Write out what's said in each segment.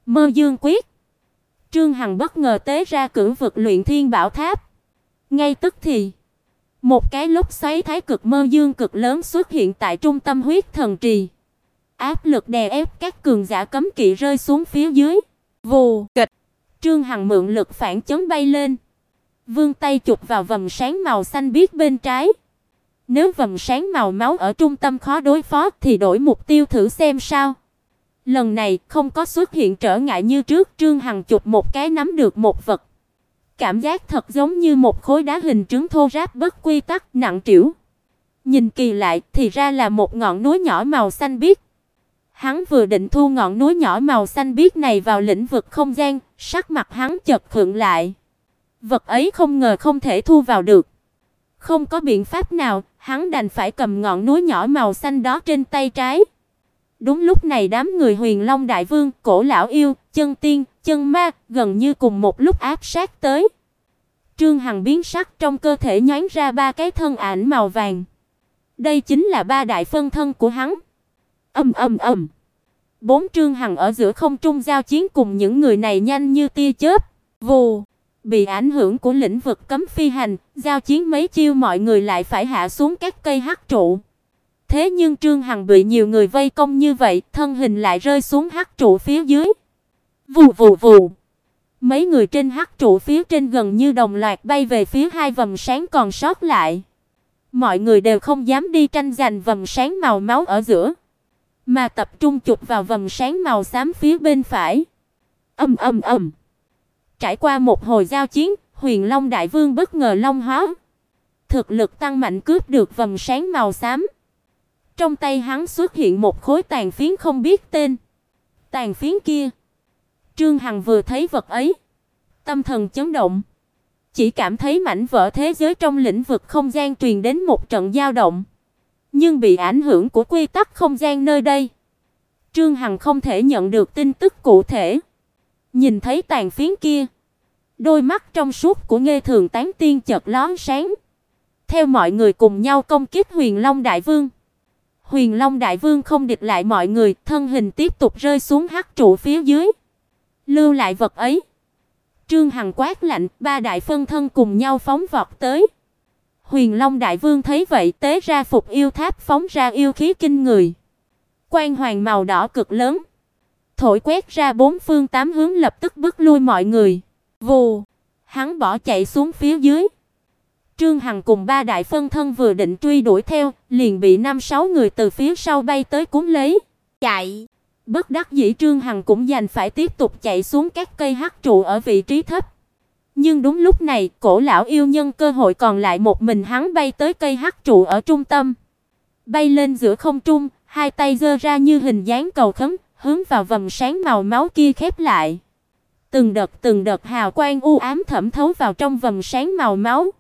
Mơ Dương quyết. Trương Hằng bất ngờ tế ra cửu vực luyện thiên bảo tháp. Ngay tức thì, một cái lốc xoáy thái cực mơ dương cực lớn xuất hiện tại trung tâm huyết thần trì. Áp lực đè ép các cường giả cấm kỵ rơi xuống phía dưới. Vù, kịch. Trương Hằng mượn lực phản chấn bay lên, vươn tay chụp vào vầng sáng màu xanh biếc bên trái. Nếu vầng sáng màu máu ở trung tâm khó đối phó thì đổi mục tiêu thử xem sao. Lần này không có xuất hiện trở ngại như trước, Trương Hằng chụp một cái nắm được một vật. Cảm giác thật giống như một khối đá hình trứng thô ráp bất quy tắc nặng trĩu. Nhìn kỳ lại thì ra là một ngọn núi nhỏ màu xanh biếc. Hắn vừa định thu ngọn núi nhỏ màu xanh biếc này vào lĩnh vực không gian, sắc mặt hắn chợt khựng lại. Vật ấy không ngờ không thể thu vào được. Không có biện pháp nào, hắn đành phải cầm ngọn núi nhỏ màu xanh đó trên tay trái. Đúng lúc này đám người Huyền Long Đại Vương, Cổ lão yêu, Chân Tiên, Chân Ma gần như cùng một lúc áp sát tới. Trương Hằng biến sắc, trong cơ thể nhoáng ra ba cái thân ảnh màu vàng. Đây chính là ba đại phân thân của hắn. Ầm. Bốn Trương Hằng ở giữa không trung giao chiến cùng những người này nhanh như tia chớp. Vù, bị ảnh hưởng của lĩnh vực cấm phi hành, giao chiến mấy chiêu mọi người lại phải hạ xuống các cây hắc trụ. Thế nhưng Trương Hằng bị nhiều người vây công như vậy, thân hình lại rơi xuống hắc trụ phía dưới. Vù. Mấy người trên hắc trụ phía trên gần như đồng loạt bay về phía hai vầng sáng còn sót lại. Mọi người đều không dám đi tranh giành vầng sáng màu máu ở giữa, mà tập trung chụp vào vầng sáng màu xám phía bên phải. Ầm. Trải qua một hồi giao chiến, Huyền Long Đại Vương bất ngờ long hóa, thực lực tăng mạnh cướp được vầng sáng màu xám. Trong tay hắn xuất hiện một khối tàn phiến không biết tên. Tàn phiến kia, Trương Hằng vừa thấy vật ấy, tâm thần chấn động, chỉ cảm thấy mảnh vỡ thế giới trong lĩnh vực không gian truyền đến một trận dao động, nhưng bị ảnh hưởng của quy tắc không gian nơi đây, Trương Hằng không thể nhận được tin tức cụ thể. Nhìn thấy tàn phiến kia, đôi mắt trong suốt của Nghê Thường Tán Tiên chợt lóe sáng, theo mọi người cùng nhau công kích Huyền Long Đại Vương. Huyền Long Đại Vương không địch lại mọi người, thân hình tiếp tục rơi xuống hắc trụ phía dưới. Lưu lại vật ấy. Trương Hằng quát lạnh, ba đại phân thân cùng nhau phóng vọt tới. Huyền Long Đại Vương thấy vậy, tế ra Phục Yêu Tháp phóng ra yêu khí kinh người. Quang hoàng màu đỏ cực lớn, thổi quét ra bốn phương tám hướng, lập tức bức lui mọi người. Vù, hắn bỏ chạy xuống phía dưới. Trương Hằng cùng ba đại phân thân vừa định truy đuổi theo, liền bị 5-6 người từ phía sau bay tới cuốn lấy. Chạy! Bất đắc dĩ Trương Hằng cũng đành phải tiếp tục chạy xuống các cây hắc trụ ở vị trí thấp. Nhưng đúng lúc này, Cổ lão yêu nhân cơ hội còn lại một mình hắn bay tới cây hắc trụ ở trung tâm. Bay lên giữa không trung, hai tay giơ ra như hình dáng cầu khấn, hướng vào vầng sáng màu máu kia khép lại. Từng đợt hào quang u ám thẩm thấu vào trong vầng sáng màu máu.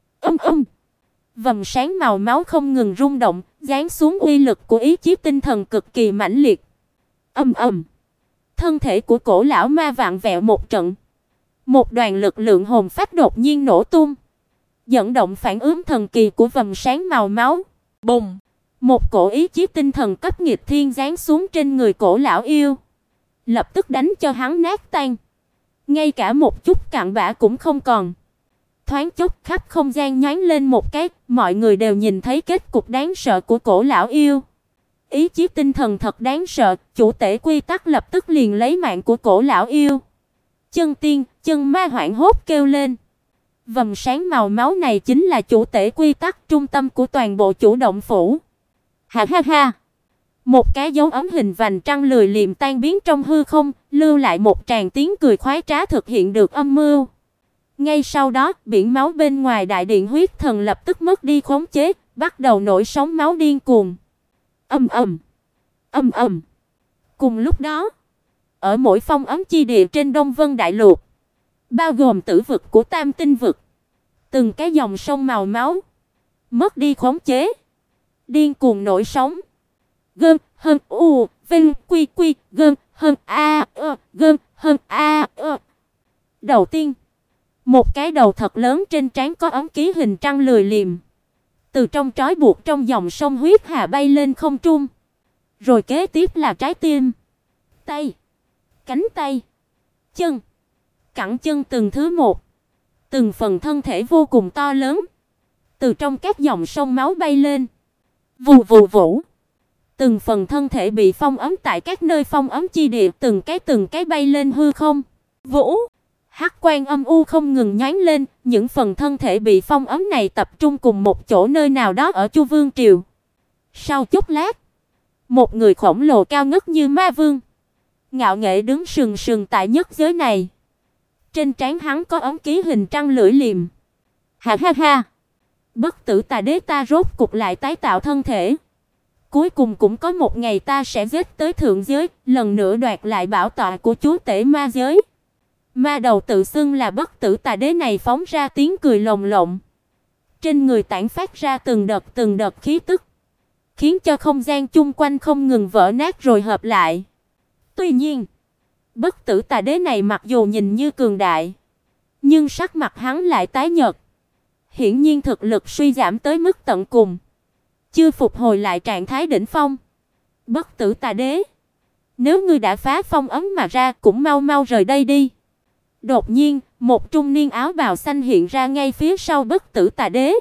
Vầng sáng màu máu không ngừng rung động, giáng xuống uy lực của ý chí tinh thần cực kỳ mãnh liệt. Thân thể của Cổ lão ma vặn vẹo một trận. Một đoàn lực lượng hồn phách đột nhiên nổ tung, dẫn động phản ứng thần kỳ của vầng sáng màu máu. Bùng! Một cổ ý chí tinh thần cấp nghịch thiên giáng xuống trên người Cổ lão yêu, lập tức đánh cho hắn nát tan. Ngay cả một chút cặn bã cũng không còn. Thoáng chốc khắp không gian nhoáng lên một cái, mọi người đều nhìn thấy kết cục đáng sợ của Cổ lão yêu. Ý chí tinh thần thật đáng sợ, chủ tể quy tắc lập tức liền lấy mạng của Cổ lão yêu. Chân Tiên, Chân Ma hoảng hốt kêu lên. Vầng sáng màu máu này chính là chủ tể quy tắc, trung tâm của toàn bộ chủ động phủ. Ha. Một cái dấu ấm hình vành trăng lười liềm tan biến trong hư không, lưu lại một tràng tiếng cười khoái trá thực hiện được âm mưu. Ngay sau đó, biển máu bên ngoài đại điện huyết thần lập tức mất đi khống chế, bắt đầu nổi sóng máu điên cuồng. Ầm. Cùng lúc đó, ở mỗi phong ấm chi địa trên Đông Vân Đại Lục, bao gồm tử vực của Tam Tinh vực, từng cái dòng sông màu máu mất đi khống chế, điên cuồng nổi sóng. Gơm hơn u vinh quy gơm hơn a gơm hơn a. Đầu tiên, một cái đầu thật lớn trên trán có ấm ký hình trăng lười liềm, từ trong trói buộc trong dòng sông huyết hà bay lên không trung. Rồi kế tiếp là trái tim, tay, cánh tay, chân, cẳng chân từng thứ một, từng phần thân thể vô cùng to lớn, từ trong các dòng sông máu bay lên. Vù vù vũ. Từng phần thân thể bị phong ấn tại các nơi phong ấn chi địa, từng cái bay lên hư không. Vũ. Hắc quang âm u không ngừng nhoáng lên, những phần thân thể bị phong ấn này tập trung cùng một chỗ nơi nào đó ở Chu Vương triều. Sau chốc lát, một người khổng lồ cao ngất như ma vương, ngạo nghễ đứng sừng sừng tại nhất giới này. Trên trán hắn có ấn ký hình trăng lưỡi liềm. Ha ha ha. Bất tử Tà Đế, ta rốt cục lại tái tạo thân thể. Cuối cùng cũng có một ngày ta sẽ giết tới thượng giới, lần nữa đoạt lại bảo tọa của chúa tể ma giới. Ma đầu tự xưng là Bất tử Tà Đế này phóng ra tiếng cười lồng lộng. Trên người tản phát ra từng đợt khí tức, khiến cho không gian chung quanh không ngừng vỡ nát rồi hợp lại. Tuy nhiên, Bất tử Tà Đế này mặc dù nhìn như cường đại, nhưng sắc mặt hắn lại tái nhợt. Hiển nhiên thực lực suy giảm tới mức tận cùng, chưa phục hồi lại trạng thái đỉnh phong. Bất tử Tà Đế, nếu ngươi đã phá phong ấn mà ra, cũng mau mau rời đây đi. Đột nhiên, một trung niên áo bào xanh hiện ra ngay phía sau Bất tử Tà Đế.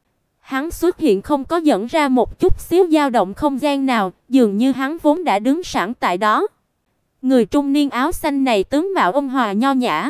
Hắn xuất hiện không có dẫn ra một chút xíu dao động không gian nào, dường như hắn vốn đã đứng sẵn tại đó. Người trung niên áo xanh này tướng mạo ôn hòa nho nhã,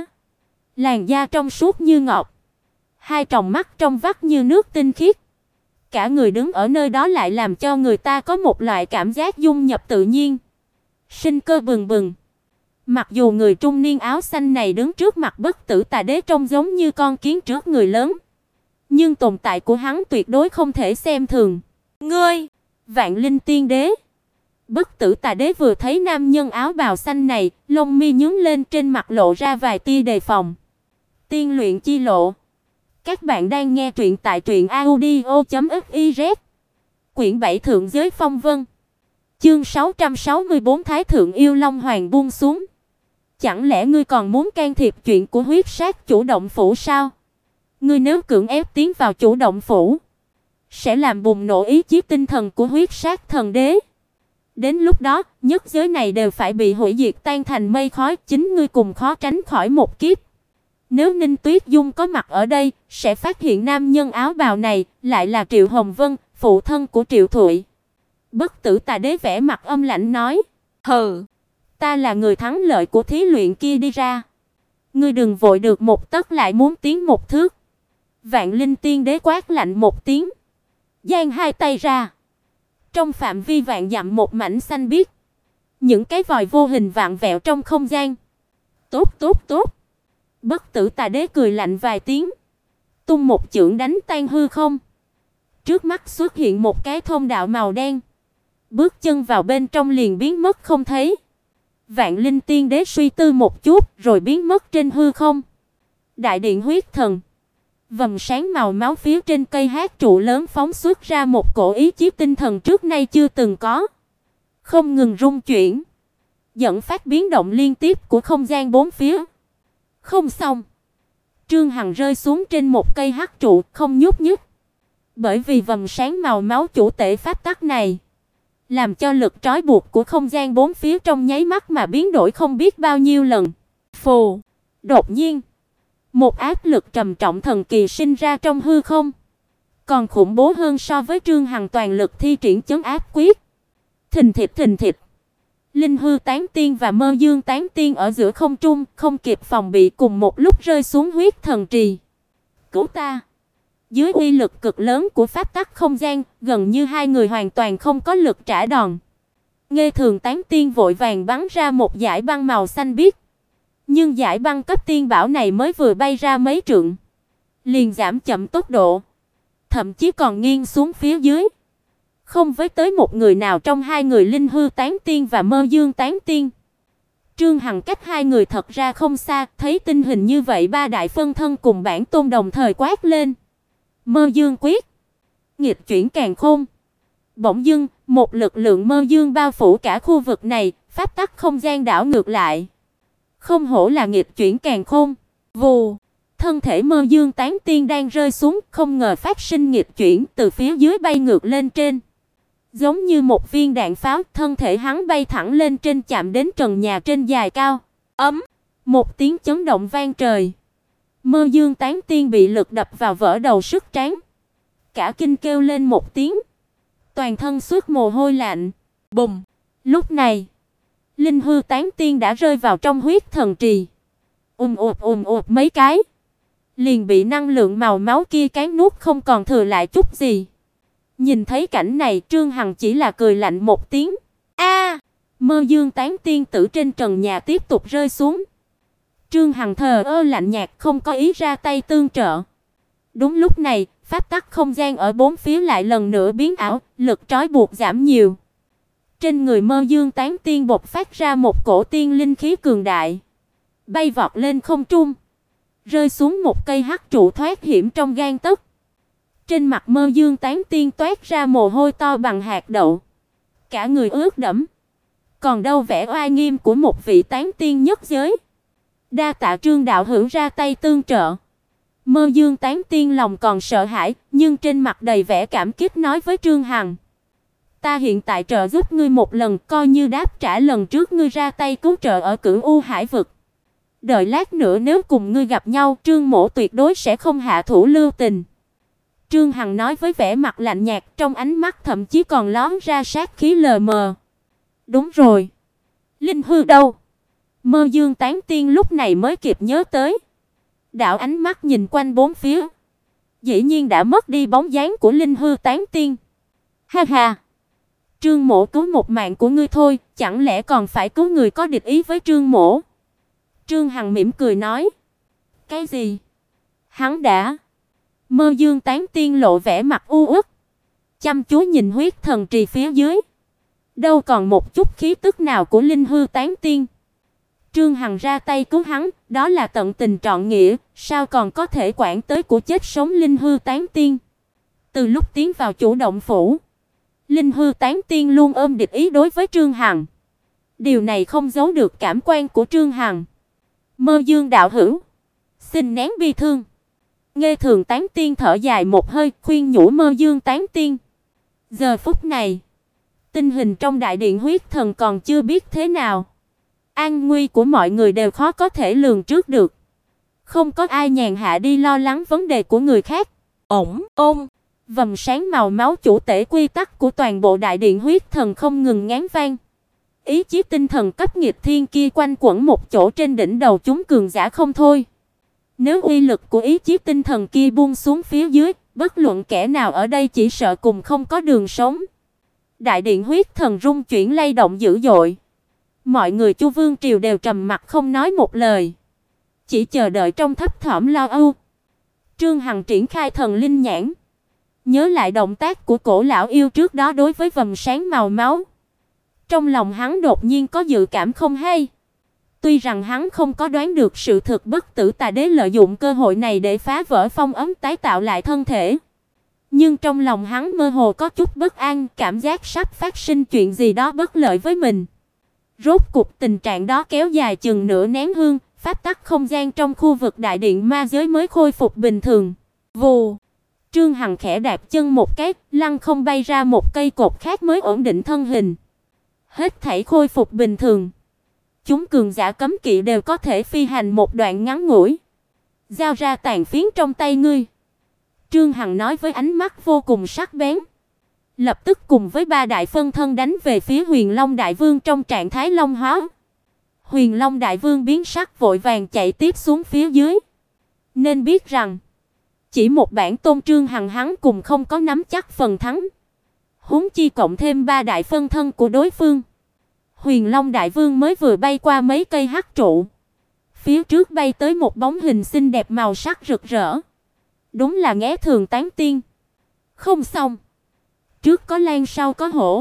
làn da trong suốt như ngọc, hai tròng mắt trong vắt như nước tinh khiết. Cả người đứng ở nơi đó lại làm cho người ta có một loại cảm giác dung nhập tự nhiên, sinh cơ bừng bừng. Mặc dù người trung niên áo xanh này đứng trước mặt Bất tử Tà Đế trông giống như con kiến trước người lớn, nhưng tồn tại của hắn tuyệt đối không thể xem thường. Ngươi, Vạn Linh Tiên Đế. Bất tử Tà Đế vừa thấy nam nhân áo bào xanh này, lông mi nhướng lên, trên mặt lộ ra vài tia đề phòng. Tiên luyện chi lộ. Các bạn đang nghe truyện tại truyệnaudio.fiz. Quyển 7 Thượng giới phong vân. Chương 664 Thái thượng yêu long hoàng buông xuống. Chẳng lẽ ngươi còn muốn can thiệp chuyện của huyết sát chủ động phủ sao? Ngươi nếu cưỡng ép tiến vào chủ động phủ, sẽ làm bùng nổ ý chí tinh thần của huyết sát thần đế. Đến lúc đó, nhất giới này đều phải bị hủy diệt tan thành mây khói, chính ngươi cùng khó tránh khỏi một kiếp. Nếu Ninh Tuyết Dung có mặt ở đây, sẽ phát hiện nam nhân áo bào này lại là Triệu Hồng Vân, phụ thân của Triệu Thụy. Bất tử Tà Đế vẻ mặt âm lãnh nói: "Hừ, ta là người thắng lợi của thí luyện kia đi ra. Ngươi đừng vội được một tấc lại muốn tiến một thước." Vạn Linh Tiên Đế quát lạnh một tiếng, giang hai tay ra. Trong phạm vi vạn dặm một mảnh xanh biếc, những cái vòi vô hình vạn vẹo trong không gian. Tốt, tốt, tốt. Bất tử Tà Đế cười lạnh vài tiếng, tung một chưởng đánh tan hư không. Trước mắt xuất hiện một cái thông đạo màu đen, bước chân vào bên trong liền biến mất không thấy. Vạn Linh Tiên Đế suy tư một chút, rồi biến mất trên hư không. Đại điện huyết thần, vầng sáng màu máu phía trên cây hát trụ lớn phóng xuất ra một cổ ý chí tinh thần trước nay chưa từng có, không ngừng rung chuyển, dẫn phát biến động liên tiếp của không gian bốn phía. Không xong, Trương Hằng rơi xuống trên một cây hắc trụ, không nhúc nhích. Bởi vì vầng sáng màu máu chủ tể pháp tắc này, làm cho lực trói buộc của không gian bốn phía trong nháy mắt mà biến đổi không biết bao nhiêu lần. Phù, đột nhiên, một áp lực trầm trọng thần kỳ sinh ra trong hư không, còn khủng bố hơn so với Trương Hằng toàn lực thi triển chấn áp quyết. Thình thịch. Linh hư tán tiên và mơ dương tán tiên ở giữa không trung, không kịp phòng bị cùng một lúc rơi xuống huyết thần trì. Cứu ta! Dưới uy lực cực lớn của pháp tắc không gian, gần như hai người hoàn toàn không có lực trả đòn. Nghê Thường tán tiên vội vàng bắn ra một dải băng màu xanh biếc. Nhưng dải băng cấp tiên bảo này mới vừa bay ra mấy trượng, liền giảm chậm tốc độ, thậm chí còn nghiêng xuống phía dưới, không với tới một người nào trong hai người Linh hư tán tiên và mơ dương tán tiên. Trương Hằng cách hai người thật ra không xa, thấy tình hình như vậy, ba đại phân thân cùng bản tôn đồng thời quát lên: Mơ dương quyết, nghịch chuyển càn khôn. Bỗng dưng, một lực lượng mơ dương bao phủ cả khu vực này, pháp tắc không gian đảo ngược lại. Không hổ là nghịch chuyển càn khôn. Vù, thân thể mơ dương tán tiên đang rơi xuống, không ngờ phát sinh nghịch chuyển, từ phía dưới bay ngược lên trên. Giống như một viên đạn pháo, thân thể hắn bay thẳng lên trên, chạm đến trần nhà trên dài cao. Ấm, một tiếng chấn động vang trời. Mơ Dương Tán Tiên bị lực đập vào vỡ đầu sức trán, cả kinh kêu lên một tiếng, toàn thân xuất mồ hôi lạnh. bùng. Lúc này, Linh Hư Tán Tiên đã rơi vào trong huyết thần trì. Ụt mấy cái, liền bị năng lượng màu máu kia cán nuốt không còn thừa lại chút gì. Nhìn thấy cảnh này, Trương Hằng chỉ là cười lạnh một tiếng. A! Mơ Dương Tán Tiên tử trên trần nhà tiếp tục rơi xuống. Trương Hằng thờ ơ lạnh nhạt không có ý ra tay tương trợ. Đúng lúc này, pháp tắc không gian ở bốn phía lại lần nữa biến ảo, lực trói buộc giảm nhiều. Trên người Mơ Dương Tán Tiên bộc phát ra một cổ tiên linh khí cường đại, bay vọt lên không trung, rơi xuống một cây hắc trụ thoát hiểm trong gang tấc. Trên mặt Mơ Dương Tán Tiên toát ra mồ hôi to bằng hạt đậu, cả người ướt đẫm. Còn đâu vẻ oai nghiêm của một vị tán tiên nhất giới. Đa tạ Trương đạo hữu ra tay tương trợ. Mơ Dương Tán Tiên lòng còn sợ hãi, nhưng trên mặt đầy vẻ cảm kích nói với Trương Hằng: "Ta hiện tại trợ giúp ngươi một lần, coi như đáp trả lần trước ngươi ra tay cứu trợ ở Cửu U Hải vực. Đợi lát nữa nếu cùng ngươi gặp nhau, Trương mỗ tuyệt đối sẽ không hạ thủ lưu tình." Trương Hằng nói với vẻ mặt lạnh nhạt, trong ánh mắt thậm chí còn lóe ra sát khí lờ mờ. Đúng rồi, Linh Hư đâu? Mơ Dương Tán Tiên lúc này mới kịp nhớ tới. Đạo ánh mắt nhìn quanh bốn phía, dĩ nhiên đã mất đi bóng dáng của Linh Hư Tán Tiên. Ha ha, Trương mỗ cứu một mạng của ngươi thôi, chẳng lẽ còn phải cứu người có địch ý với Trương mỗ? Trương Hằng mỉm cười nói. Cái gì? Hắn đã? Mơ Dương Tán Tiên lộ vẻ mặt u uất, chăm chú nhìn huyết thần trì phía dưới. Đâu còn một chút khí tức nào của Linh Hư Tán Tiên. Trương Hằng ra tay cứu hắn, đó là tận tình trọn nghĩa, sao còn có thể quản tới của chết sống Linh Hư Tán Tiên. Từ lúc tiến vào chủ động phủ, Linh Hư Tán Tiên luôn ôm địch ý đối với Trương Hằng. Điều này không giấu được cảm quan của Trương Hằng. Mơ Dương đạo hữu, xin nén bi thương. Nghê Thường Tán Tiên thở dài một hơi, khuyên nhủ Mơ Dương Tán Tiên. Giờ phút này, tình hình trong đại điện huyết thần còn chưa biết thế nào. An nguy của mọi người đều khó có thể lường trước được. Không có ai nhàn hạ đi lo lắng vấn đề của người khác. Ôm, vầng sáng màu máu chủ tể quy tắc của toàn bộ đại điện huyết thần không ngừng ngán vang. Ý chí tinh thần cấp nghịch thiên kia quanh quẩn một chỗ trên đỉnh đầu chúng cường giả không thôi. Nếu uy lực của ý chí tinh thần kia buông xuống phía dưới, bất luận kẻ nào ở đây chỉ sợ cùng không có đường sống. Đại điện huyết thần rung chuyển lay động dữ dội. Mọi người Chu Vương triều đều trầm mặc không nói một lời, chỉ chờ đợi trong thấp thỏm lo âu. Trương Hằng triển khai thần linh nhãn, nhớ lại động tác của cổ lão yêu trước đó đối với vầng sáng màu máu. Trong lòng hắn đột nhiên có dự cảm không hay. Tuy rằng hắn không có đoán được sự thực bất tử tà đế lợi dụng cơ hội này để phá vỡ phong ấn tái tạo lại thân thể, nhưng trong lòng hắn mơ hồ có chút bất an, cảm giác sắp phát sinh chuyện gì đó bất lợi với mình. Rốt cuộc tình trạng đó kéo dài chừng nửa nén hương, pháp tắc không gian trong khu vực đại điện ma giới mới khôi phục bình thường. Vù, Trương Hằng khẽ đạp chân một cái, lăng không bay ra một cây cột khác mới ổn định thân hình. Hết thảy khôi phục bình thường. Chúng cường giả cấm kỵ đều có thể phi hành một đoạn ngắn ngủi. Giao ra tàn phiến trong tay ngươi. Trương Hằng nói với ánh mắt vô cùng sắc bén. Lập tức cùng với ba đại phân thân đánh về phía Huyền Long Đại Vương trong trạng thái long hóa. Huyền Long Đại Vương biến sắc vội vàng chạy tiếp xuống phía dưới. Nên biết rằng, chỉ một bản tôn Trương Hằng hắn cùng không có nắm chắc phần thắng. Huống chi cộng thêm ba đại phân thân của đối phương. Huyền Long Đại Vương mới vừa bay qua mấy cây hắc trụ. Phía trước bay tới một bóng hình xinh đẹp màu sắc rực rỡ. Đúng là Nghé Thường Tán Tiên. Không xong. Trước có Lan sau có hổ.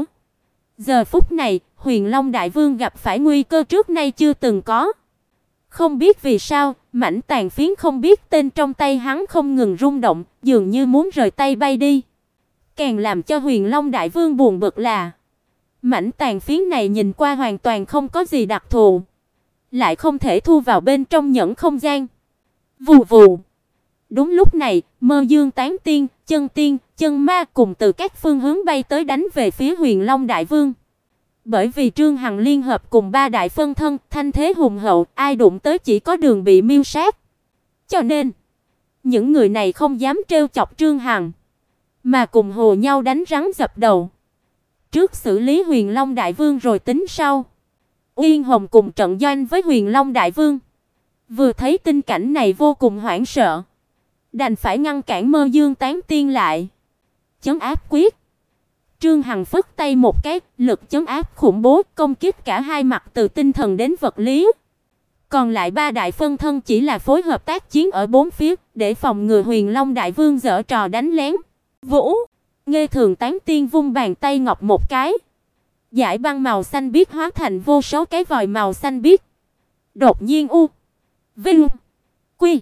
Giờ phút này, Huyền Long Đại Vương gặp phải nguy cơ trước nay chưa từng có. Không biết vì sao, mảnh tàn phiến không biết tên trong tay hắn không ngừng rung động, dường như muốn rời tay bay đi. Càng làm cho Huyền Long Đại Vương buồn bực là mảnh tàn phiến này nhìn qua hoàn toàn không có gì đặc thù, lại không thể thu vào bên trong nhẫn không gian. Vù vù. Đúng lúc này, Mơ Dương Tán Tiên, chân ma cùng từ các phương hướng bay tới đánh về phía Huyền Long Đại Vương. Bởi vì Trương Hằng liên hợp cùng ba đại phân thân, thanh thế hùng hậu, ai đụng tới chỉ có đường bị miêu sát. Cho nên, những người này không dám trêu chọc Trương Hằng, mà cùng hồ nhau đánh rắn dập đầu. Trước xử lý Huyền Long Đại Vương rồi tính sau. Uyên Hồng cùng trận doanh với Huyền Long Đại Vương, vừa thấy tình cảnh này vô cùng hoảng sợ, đành phải ngăn cản Mơ Dương Tán Tiên lại. Chấn áp quyết. Trương Hằng phất tay một cái, lực chấn áp khủng bố công kích cả hai mặt từ tinh thần đến vật lý. Còn lại ba đại phân thân chỉ là phối hợp tác chiến ở bốn phía, để phòng ngừa Huyền Long Đại Vương giở trò đánh lén. Vũ, Nghê Thường Tán Tiên vung bàn tay ngọc một cái, dải băng màu xanh biếc hóa thành vô số cái vòi màu xanh biếc. Đột nhiên Vinh, Quy,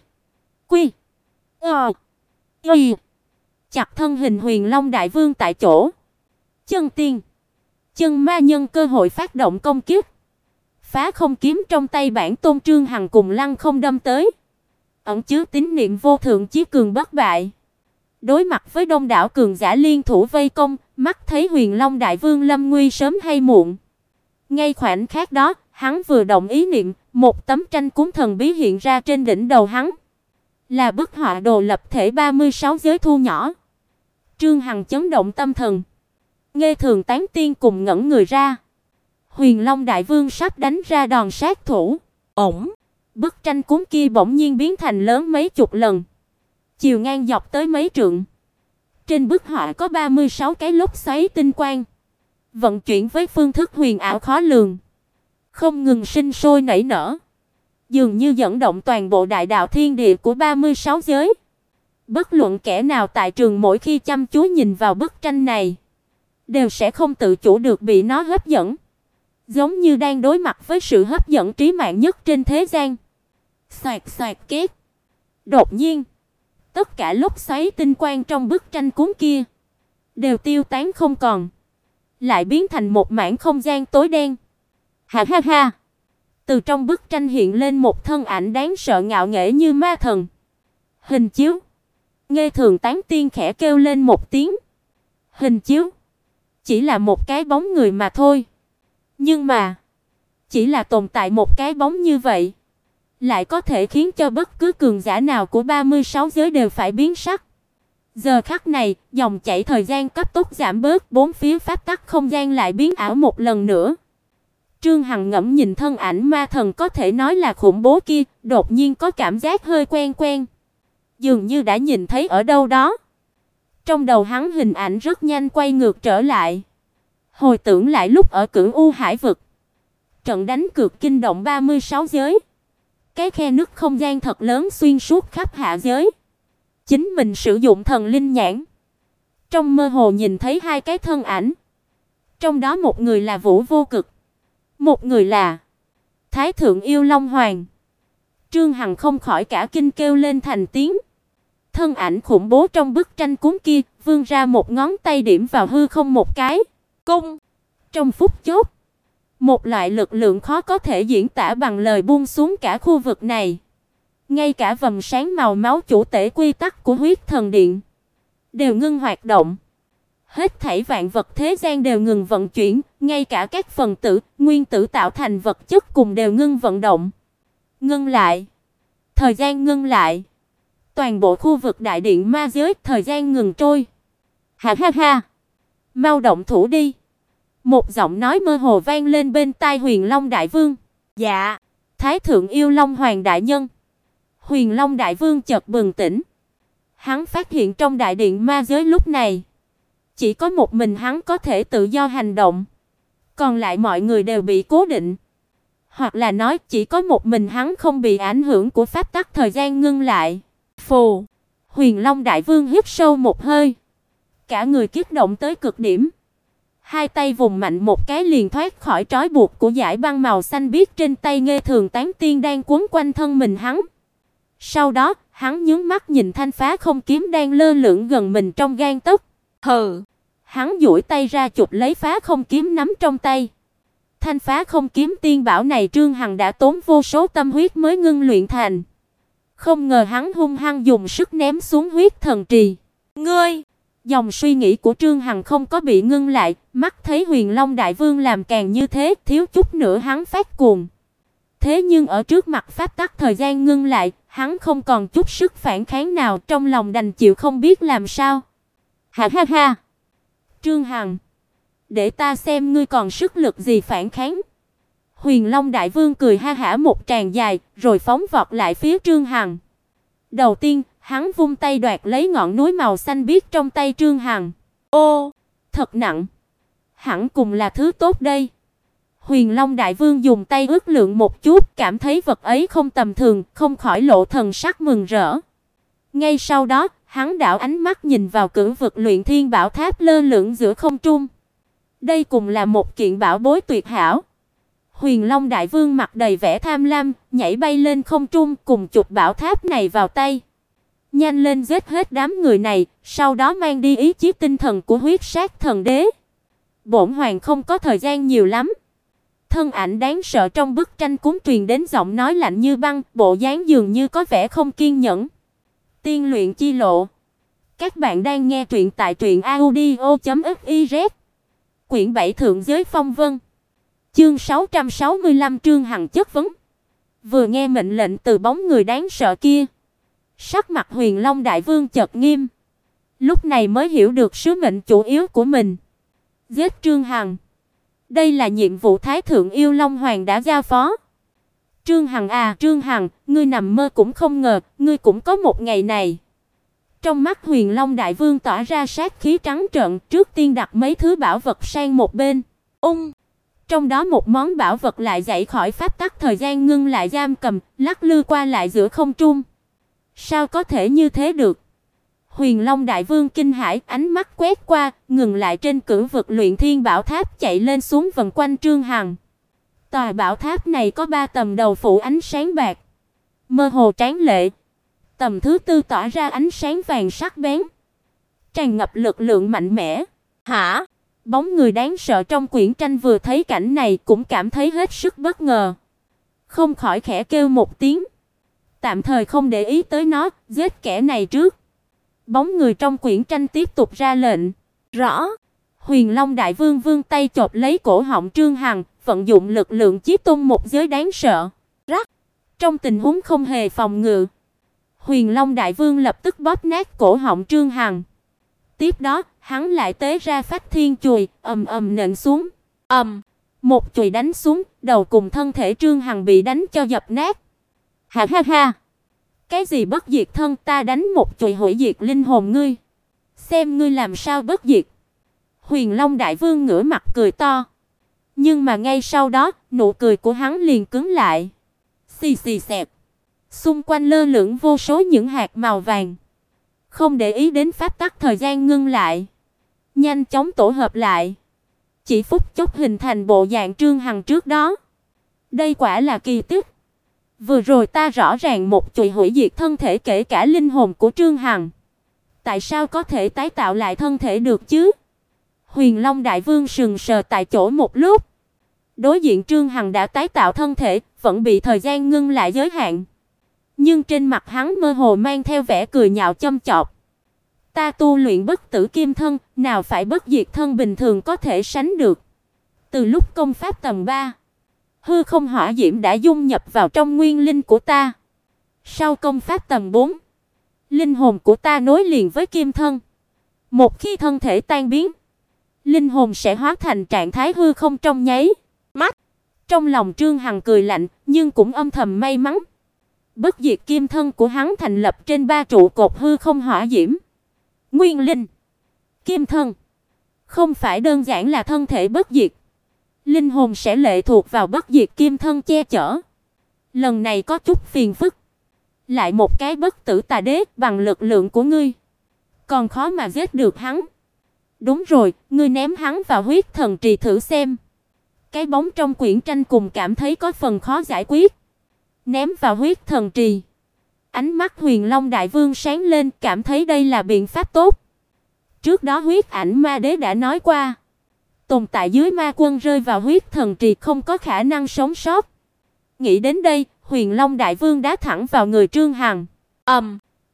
Y, chặt thân hình Huyền Long Đại Vương tại chỗ. Chân tiên, chân ma nhân cơ hội phát động công kích. Phá không kiếm trong tay bản tôn Trương Hằng cùng lăng không đâm tới, ẩn chứa tín niệm vô thượng chí cường bất bại. Đối mặt với đông đảo cường giả liên thủ vây công, mắt thấy Huyền Long Đại Vương lâm nguy sớm hay muộn. Ngay khoảnh khắc đó, hắn vừa động ý niệm, một tấm tranh cúng thần bí hiện ra trên đỉnh đầu hắn. Là bức họa đồ lập thể 36 giới thu nhỏ. Trương Hằng chấn động tâm thần. Nghê Thường Tán Tiên cùng ngẩn người ra. Huyền Long Đại Vương sắp đánh ra đòn sát thủ. Ổng, bức tranh cúng kia bỗng nhiên biến thành lớn mấy chục lần, chiều ngang dọc tới mấy trượng. Trên bức họa có 36 cái lốc xoáy tinh quang, vận chuyển với phương thức huyền ảo khó lường, không ngừng sinh sôi nảy nở, dường như dẫn động toàn bộ đại đạo thiên địa của 36 giới. Bất luận kẻ nào tại trường mỗi khi chăm chú nhìn vào bức tranh này, đều sẽ không tự chủ được bị nó hấp dẫn, giống như đang đối mặt với sự hấp dẫn trí mạng nhất trên thế gian. Xoạt xoạt két. Đột nhiên, tất cả lốc xoáy tinh quang trong bức tranh cuốn kia đều tiêu tán không còn, lại biến thành một mảng không gian tối đen. Ha ha ha. Từ trong bức tranh hiện lên một thân ảnh đáng sợ ngạo nghễ như ma thần. Hình chiếu. Nghê Thường Tán Tiên khẽ kêu lên một tiếng. Hình chiếu chỉ là một cái bóng người mà thôi. Nhưng mà, chỉ là tồn tại một cái bóng như vậy, lại có thể khiến cho bất cứ cường giả nào của 36 giới đều phải biến sắc. Giờ khắc này, dòng chảy thời gian cấp tốc giảm bớt, bốn phía pháp tắc không gian lại biến ảo một lần nữa. Trương Hằng ngẫm nhìn thân ảnh ma thần có thể nói là khủng bố kia, đột nhiên có cảm giác hơi quen quen, dường như đã nhìn thấy ở đâu đó. Trong đầu hắn hình ảnh rất nhanh quay ngược trở lại, hồi tưởng lại lúc ở Cửu U Hải vực, trận đánh cược kinh động 36 giới. Cái khe nứt không gian thật lớn xuyên suốt khắp hạ giới. Chính mình sử dụng thần linh nhãn, trong mơ hồ nhìn thấy hai cái thân ảnh. Trong đó một người là Vũ Vô Cực, một người là Thái Thượng Yêu Long Hoàng. Trương Hằng không khỏi cả kinh kêu lên thành tiếng. Thân ảnh khủng bố trong bức tranh cuốn kia vươn ra một ngón tay điểm vào hư không một cái. Cung. Trong phút chốc, một loại lực lượng khó có thể diễn tả bằng lời buông xuống cả khu vực này. Ngay cả vầng sáng màu máu chủ tể quy tắc của Huyết Thần Điện đều ngưng hoạt động. Hết thảy vạn vật thế gian đều ngừng vận chuyển, ngay cả các phần tử, nguyên tử tạo thành vật chất cùng đều ngưng vận động. Ngưng lại. Thời gian ngưng lại. Toàn bộ khu vực đại điện ma giới, thời gian ngừng trôi. Ha ha ha. Mau động thủ đi. Một giọng nói mơ hồ vang lên bên tai Huyền Long Đại Vương. Dạ. Thái Thượng Yêu Long Hoàng đại nhân. Huyền Long Đại Vương chợt bừng tỉnh. Hắn phát hiện trong đại điện ma giới lúc này, chỉ có một mình hắn có thể tự do hành động, còn lại mọi người đều bị cố định. Hoặc là nói chỉ có một mình hắn không bị ảnh hưởng của pháp tắc thời gian ngưng lại. Phù. Huyền Long Đại Vương hít sâu một hơi, cả người kích động tới cực điểm. Hai tay vùng mạnh một cái liền thoát khỏi trói buộc của dải băng màu xanh biếc trên tay Nghê Thường Tán Tiên đang quấn quanh thân mình hắn. Sau đó, hắn nhướng mắt nhìn thanh phá không kiếm đang lơ lửng gần mình trong gang tấc. Hừ. Hắn duỗi tay ra chụp lấy phá không kiếm nắm trong tay. Thanh phá không kiếm tiên bảo này Trương Hằng đã tốn vô số tâm huyết mới ngưng luyện thành. Không ngờ hắn hung hăng dùng sức ném xuống huyết thần trì. Ngươi! Dòng suy nghĩ của Trương Hằng không có bị ngưng lại, mắt thấy Huyền Long Đại Vương làm càng như thế, thiếu chút nữa hắn phát cuồng. Thế nhưng ở trước mặt pháp tắc thời gian ngưng lại, hắn không còn chút sức phản kháng nào, trong lòng đành chịu không biết làm sao. Ha ha ha. Trương Hằng, để ta xem ngươi còn sức lực gì phản kháng. Huyền Long Đại Vương cười ha hả một tràng dài, rồi phóng vọt lại phía Trương Hằng. Đầu tiên, hắn vung tay đoạt lấy ngọn núi màu xanh biếc trong tay Trương Hằng. Ô, thật nặng. Hẳn cùng là thứ tốt đây. Huyền Long Đại Vương dùng tay ước lượng một chút, cảm thấy vật ấy không tầm thường, không khỏi lộ thần sắc mừng rỡ. Ngay sau đó, hắn đảo ánh mắt nhìn vào cửu vực luyện thiên bảo tháp lơ lửng giữa không trung. Đây cũng là một kiện bảo bối tuyệt hảo. Huyền Long Đại Vương mặt đầy vẻ tham lam, nhảy bay lên không trung cùng chụp bảo tháp này vào tay. Nhanh lên giết hết đám người này, sau đó mang đi ý chí tinh thần của huyết sát thần đế. Bổn hoàng không có thời gian nhiều lắm. Thân ảnh đáng sợ trong bức tranh cuốn truyền đến giọng nói lạnh như băng, bộ dáng dường như có vẻ không kiên nhẫn. Tiên luyện chi lộ. Các bạn đang nghe truyện tại truyệnaudio.fiz. Quyển 7 Thượng giới phong vân. Chương 665 Trương Hằng chất vấn. Vừa nghe mệnh lệnh từ bóng người đáng sợ kia, sắc mặt Huyền Long Đại Vương chợt nghiêm. Lúc này mới hiểu được sứ mệnh chủ yếu của mình. Giết Trương Hằng. Đây là nhiệm vụ Thái thượng Yêu Long Hoàng đã giao phó. Trương Hằng à, Trương Hằng, ngươi nằm mơ cũng không ngờ, ngươi cũng có một ngày này. Trong mắt Huyền Long Đại Vương tỏa ra sát khí trắng trợn, trước tiên đặt mấy thứ bảo vật sang một bên. Trong đó một món bảo vật lại dậy khỏi pháp tắc thời gian ngưng lại giam cầm, lắc lư qua lại giữa không trung. Sao có thể như thế được? Huyền Long Đại Vương kinh hãi, ánh mắt quét qua, ngừng lại trên cửu vực luyện thiên bảo tháp, chạy lên xuống vần quanh Trương Hằng. Tòa bảo tháp này có 3 tầng đầu phủ ánh sáng bạc, mơ hồ tráng lệ. Tầng thứ 4 tỏa ra ánh sáng vàng sắc bén, tràn ngập lực lượng mạnh mẽ. Hả? Bóng người đáng sợ trong quyển tranh vừa thấy cảnh này cũng cảm thấy hết sức bất ngờ, không khỏi khẽ kêu một tiếng. Tạm thời không để ý tới nó, giết kẻ này trước. Bóng người trong quyển tranh tiếp tục ra lệnh. Rõ. Huyền Long Đại Vương vươn tay chộp lấy cổ họng Trương Hằng, vận dụng lực lượng chí tôn một giới đáng sợ. Rắc. Trong tình huống không hề phòng ngự, Huyền Long Đại Vương lập tức bóp nát cổ họng Trương Hằng. Tiếp đó, hắn lại tế ra Phách Thiên chùy, ầm ầm nện xuống. Một chùy đánh xuống, đầu cùng thân thể Trương Hằng bị đánh cho dập nát. Ha ha ha. Cái gì bất diệt thân, ta đánh một chùy hủy diệt linh hồn ngươi. Xem ngươi làm sao bất diệt. Huyền Long Đại Vương ngửa mặt cười to. Nhưng mà ngay sau đó, nụ cười của hắn liền cứng lại. Xì xì xẹp. Xung quanh lơ lửng vô số những hạt màu vàng. Không để ý đến pháp tắc thời gian ngưng lại, nhanh chóng tổ hợp lại, chỉ phút chốc hình thành bộ dạng Trương Hằng trước đó. Đây quả là kỳ tích. Vừa rồi ta rõ ràng một chùy hủy diệt thân thể kể cả linh hồn của Trương Hằng. Tại sao có thể tái tạo lại thân thể được chứ? Huyền Long Đại Vương sững sờ tại chỗ một lúc. Đối diện Trương Hằng đã tái tạo thân thể, vẫn bị thời gian ngưng lại giới hạn. Nhưng trên mặt hắn mơ hồ mang theo vẻ cười nhạo châm chọc. Ta tu luyện bất tử kim thân, nào phải bất diệt thân bình thường có thể sánh được. Từ lúc công pháp tầng 3, hư không hỏa diễm đã dung nhập vào trong nguyên linh của ta. Sau công pháp tầng 4, linh hồn của ta nối liền với kim thân. Một khi thân thể tan biến, linh hồn sẽ hóa thành trạng thái hư không trong nháy mắt. Trong lòng Trương Hằng cười lạnh, nhưng cũng âm thầm may mắn. Bất diệt kim thân của hắn thành lập trên 3 trụ cột hư không hỏa diễm, nguyên linh, kim thân, không phải đơn giản là thân thể bất diệt. Linh hồn sẽ lệ thuộc vào bất diệt kim thân che chở. Lần này có chút phiền phức. Lại một cái bất tử tà đế, bằng lực lượng của ngươi còn khó mà giết được hắn. Đúng rồi, ngươi ném hắn vào huyết thần trì thử xem. Cái bóng trong quyển tranh cùng cảm thấy có phần khó giải quyết. Ném vào huyết thần trì. Ánh mắt Huyền Long Đại Vương sáng lên, cảm thấy đây là biện pháp tốt. Trước đó Huyết Ảnh Ma Đế đã nói qua, tồn tại dưới ma quân rơi vào huyết thần trì không có khả năng sống sót. Nghĩ đến đây, Huyền Long Đại Vương đá thẳng vào người Trương Hằng.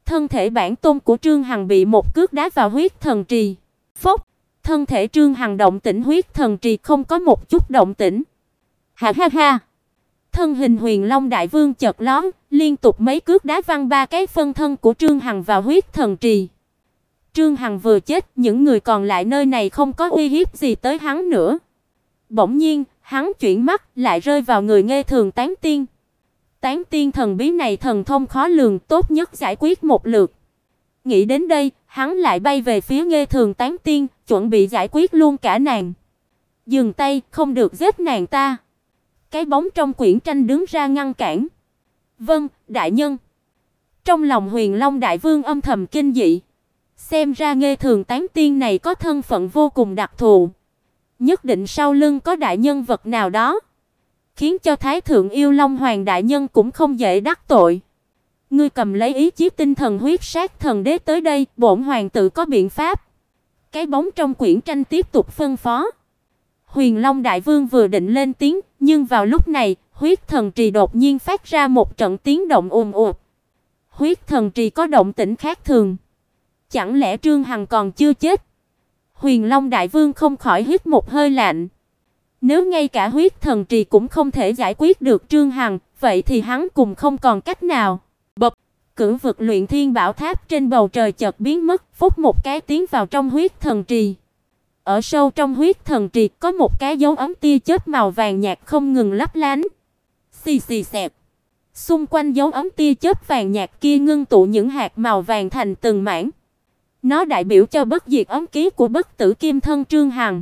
Thân thể bản tôn của Trương Hằng bị một cước đá vào huyết thần trì. Phốc, thân thể Trương Hằng động tĩnh, huyết thần trì không có một chút động tĩnh. Ha ha ha. Thân hình Huyền Long Đại Vương chợt lóe, liên tục mấy cước đá văng ba cái phân thân của Trương Hằng vào huyết thần trì. Trương Hằng vừa chết, những người còn lại nơi này không có uy hiếp gì tới hắn nữa. Bỗng nhiên, hắn chuyển mắt lại rơi vào người Nghê Thường Tán Tiên. Tán Tiên thần bí này thần thông khó lường, tốt nhất giải quyết một lượt. Nghĩ đến đây, hắn lại bay về phía Nghê Thường Tán Tiên, chuẩn bị giải quyết luôn cả nàng. Dừng tay, không được giết nàng ta. Cái bóng trong quyển tranh đứng ra ngăn cản. Vâng, đại nhân. Trong lòng Huyền Long Đại Vương âm thầm kinh dị. Xem ra Nghê Thường Tán Tiên này có thân phận vô cùng đặc thù. Nhất định sau lưng có đại nhân vật nào đó, khiến cho Thái thượng Yêu Long Hoàng đại nhân cũng không dễ đắc tội. Ngươi cầm lấy ý chí tinh thần huyết sát thần đế tới đây, bổn hoàng tự có biện pháp. Cái bóng trong quyển tranh tiếp tục phân phó. Huyền Long Đại Vương vừa định lên tiếng, nhưng vào lúc này, huyết thần trì đột nhiên phát ra một trận tiếng động ùm ùm. Huyết thần trì có động tĩnh khác thường. Chẳng lẽ Trương Hằng còn chưa chết? Huyền Long Đại Vương không khỏi hít một hơi lạnh. Nếu ngay cả huyết thần trì cũng không thể giải quyết được Trương Hằng, vậy thì hắn cùng không còn cách nào. Bập, cửu vực luyện thiên bảo tháp trên bầu trời chợt biến mất, phút một cái tiến vào trong huyết thần trì. Ở sâu trong huyết thần trì có một cái dấu ấm tia chớp màu vàng nhạt không ngừng lấp lánh. Xì xì xẹt. Xung quanh dấu ấm tia chớp vàng nhạt kia ngưng tụ những hạt màu vàng thành từng mảng. Nó đại biểu cho bất diệt ấm ký của bất tử kim thân Trương Hằng.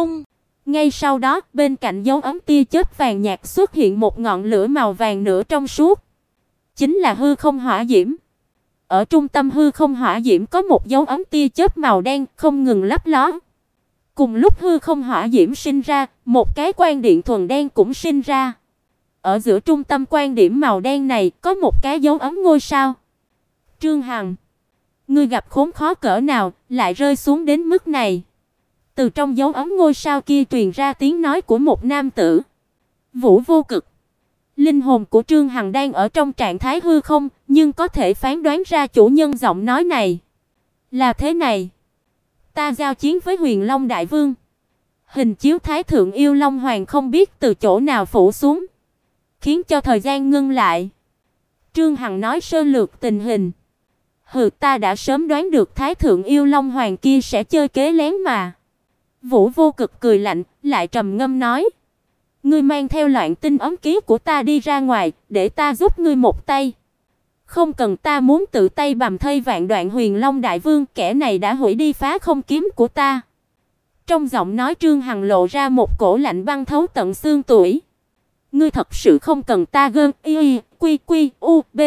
Ngay sau đó, bên cạnh dấu ấm tia chớp vàng nhạt xuất hiện một ngọn lửa màu vàng nửa trong suốt. Chính là hư không hỏa diễm. Ở trung tâm hư không hỏa diễm có một dấu ấm tia chớp màu đen không ngừng lấp ló. Cùng lúc hư không hỏa diễm sinh ra, một cái quang điện thuần đen cũng sinh ra. Ở giữa trung tâm quang điểm màu đen này có một cái dấu ấm ngôi sao. Trương Hằng, ngươi gặp khốn khó cỡ nào, lại rơi xuống đến mức này? Từ trong dấu ấm ngôi sao kia truyền ra tiếng nói của một nam tử. Vũ Vô Cực. Linh hồn của Trương Hằng đang ở trong trạng thái hư không, nhưng có thể phán đoán ra chủ nhân giọng nói này. Là thế này, ta giao chiến với Huyền Long Đại Vương. Hình chiếu Thái thượng Yêu Long Hoàng không biết từ chỗ nào phủ xuống, khiến cho thời gian ngưng lại. Trương Hằng nói sơ lược tình hình. Ta đã sớm đoán được Thái thượng Yêu Long Hoàng kia sẽ chơi kế lén mà. Vũ Vô Cực cười lạnh, lại trầm ngâm nói: ngươi mang theo loạn tinh ấm ký của ta đi ra ngoài, để ta giúp ngươi một tay. Không cần ta muốn tự tay bầm thây vạn đoạn Huyền Long Đại Vương, kẻ này đã hủy đi phá không kiếm của ta. Trong giọng nói Trương Hằng lộ ra một cổ lạnh băng thấu tận xương tủy. Ngươi thật sự không cần ta gơn y quy quy u b.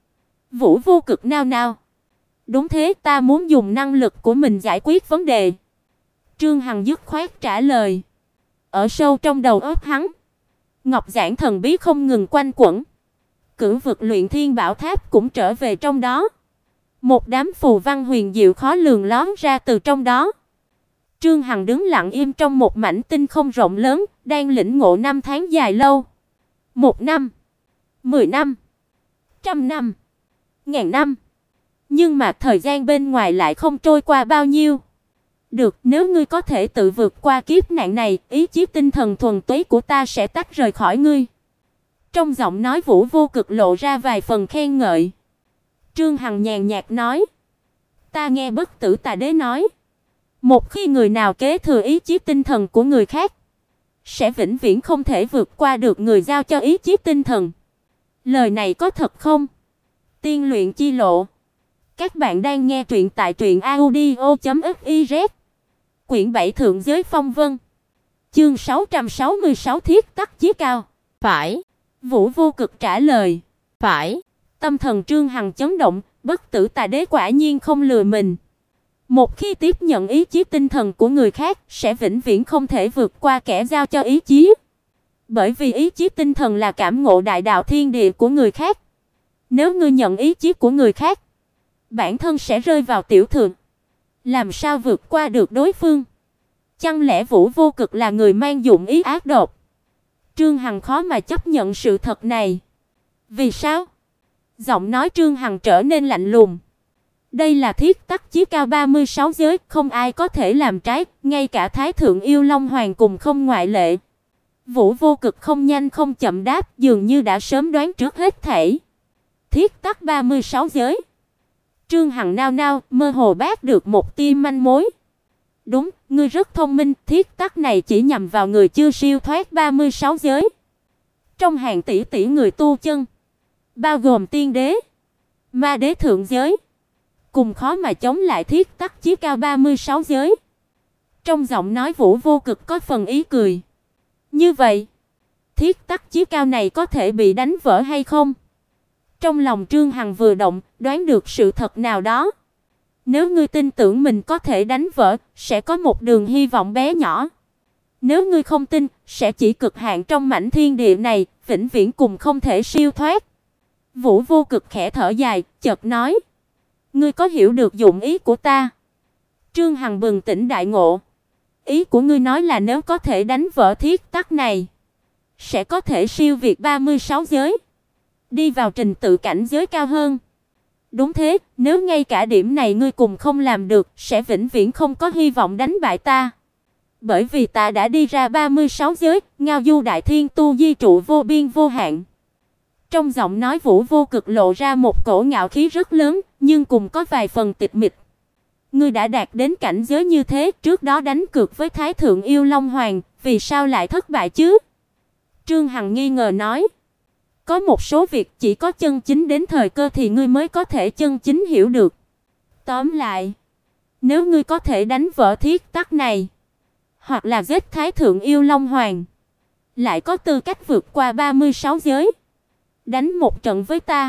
Vũ Vô Cực nao nao. Đúng thế, ta muốn dùng năng lực của mình giải quyết vấn đề. Trương Hằng dứt khoát trả lời. Ở sâu trong đầu óc hắn, ngọc giản thần bí không ngừng quanh quẩn. Cửu vực luyện thiên bảo tháp cũng trở về trong đó. Một đám phù văn huyền diệu khó lường lóm ra từ trong đó. Trương Hằng đứng lặng im trong một mảnh tinh không rộng lớn, đang lĩnh ngộ năm tháng dài lâu. 1 năm, 10 năm, 100 năm, 1000 năm. Nhưng mà thời gian bên ngoài lại không trôi qua bao nhiêu. Được, nếu ngươi có thể tự vượt qua kiếp nạn này, ý chí tinh thần thuần túy của ta sẽ tách rời khỏi ngươi. Trong giọng nói Vũ Vô Cực lộ ra vài phần khen ngợi. Trương Hằng nhàn nhạt nói: ta nghe bất tử tà đế nói, một khi người nào kế thừa ý chí tinh thần của người khác, sẽ vĩnh viễn không thể vượt qua được người giao cho ý chí tinh thần. Lời này có thật không? Tiên luyện chi lộ. Các bạn đang nghe truyện tại truyệnaudio.fiz. Quyển 7 Thượng giới phong vân. Chương 666 Thiết tắc chí cao. Phải. Vũ Vô Cực trả lời. Phải. Tâm thần Trương Hằng chấn động, bất tử tà đế quả nhiên không lừa mình. Một khi tiếp nhận ý chí tinh thần của người khác, sẽ vĩnh viễn không thể vượt qua kẻ giao cho ý chí. Bởi vì ý chí tinh thần là cảm ngộ đại đạo thiên địa của người khác. Nếu ngươi nhận ý chí của người khác, bản thân sẽ rơi vào tiểu thượng. Làm sao vượt qua được đối phương? Chẳng lẽ Vũ Vô Cực là người mang dụng ý ác độc? Trương Hằng khó mà chấp nhận sự thật này. Vì sao? Giọng nói Trương Hằng trở nên lạnh lùng. Đây là thiết tắc chí cao 36 giới, không ai có thể làm trái, ngay cả Thái thượng Yêu Long Hoàng cùng không ngoại lệ. Vũ Vô Cực không nhanh không chậm đáp, dường như đã sớm đoán trước hết thảy. Thiết tắc 36 giới. Trương Hằng nao nao, mơ hồ bắt được một tia manh mối. Đúng, ngươi rất thông minh, thiết tắc này chỉ nhằm vào người chưa siêu thoát 36 giới. Trong hàng tỷ tỷ người tu chân, bao gồm tiên đế, ma đế thượng giới, cùng khó mà chống lại thiết tắc chí cao 36 giới. Trong giọng nói Vũ Vô Cực có phần ý cười. Như vậy, thiết tắc chí cao này có thể bị đánh vỡ hay không? Trong lòng Trương Hằng vừa động, đoán được sự thật nào đó. Nếu ngươi tin tưởng mình có thể đánh vỡ, sẽ có một đường hy vọng bé nhỏ. Nếu ngươi không tin, sẽ chỉ cực hạn trong mảnh thiên địa này, vĩnh viễn cùng không thể siêu thoát. Vũ Vô Cực khẽ thở dài, chợt nói: "Ngươi có hiểu được dụng ý của ta?" Trương Hằng bừng tỉnh đại ngộ. Ý của ngươi nói là nếu có thể đánh vỡ thiết tắc này, sẽ có thể siêu việt 36 giới, đi vào trình tự cảnh giới cao hơn. Đúng thế, nếu ngay cả điểm này ngươi cùng không làm được, sẽ vĩnh viễn không có hy vọng đánh bại ta. Bởi vì ta đã đi ra 36 giới, ngao du đại thiên tu di trụ vô biên vô hạn. Trong giọng nói Vũ Vô Cực lộ ra một cổ ngạo khí rất lớn, nhưng cùng có vài phần tịch mịch. Ngươi đã đạt đến cảnh giới như thế, trước đó đánh cược với Thái thượng Yêu Long Hoàng, vì sao lại thất bại chứ? Trương Hằng nghi ngờ nói. Có một số việc chỉ có chân chính đến thời cơ thì ngươi mới có thể chân chính hiểu được. Tóm lại, nếu ngươi có thể đánh vỡ thiết tắc này, hoặc là giết Thái thượng Yêu Long Hoàng, lại có tư cách vượt qua 36 giới, đánh một trận với ta.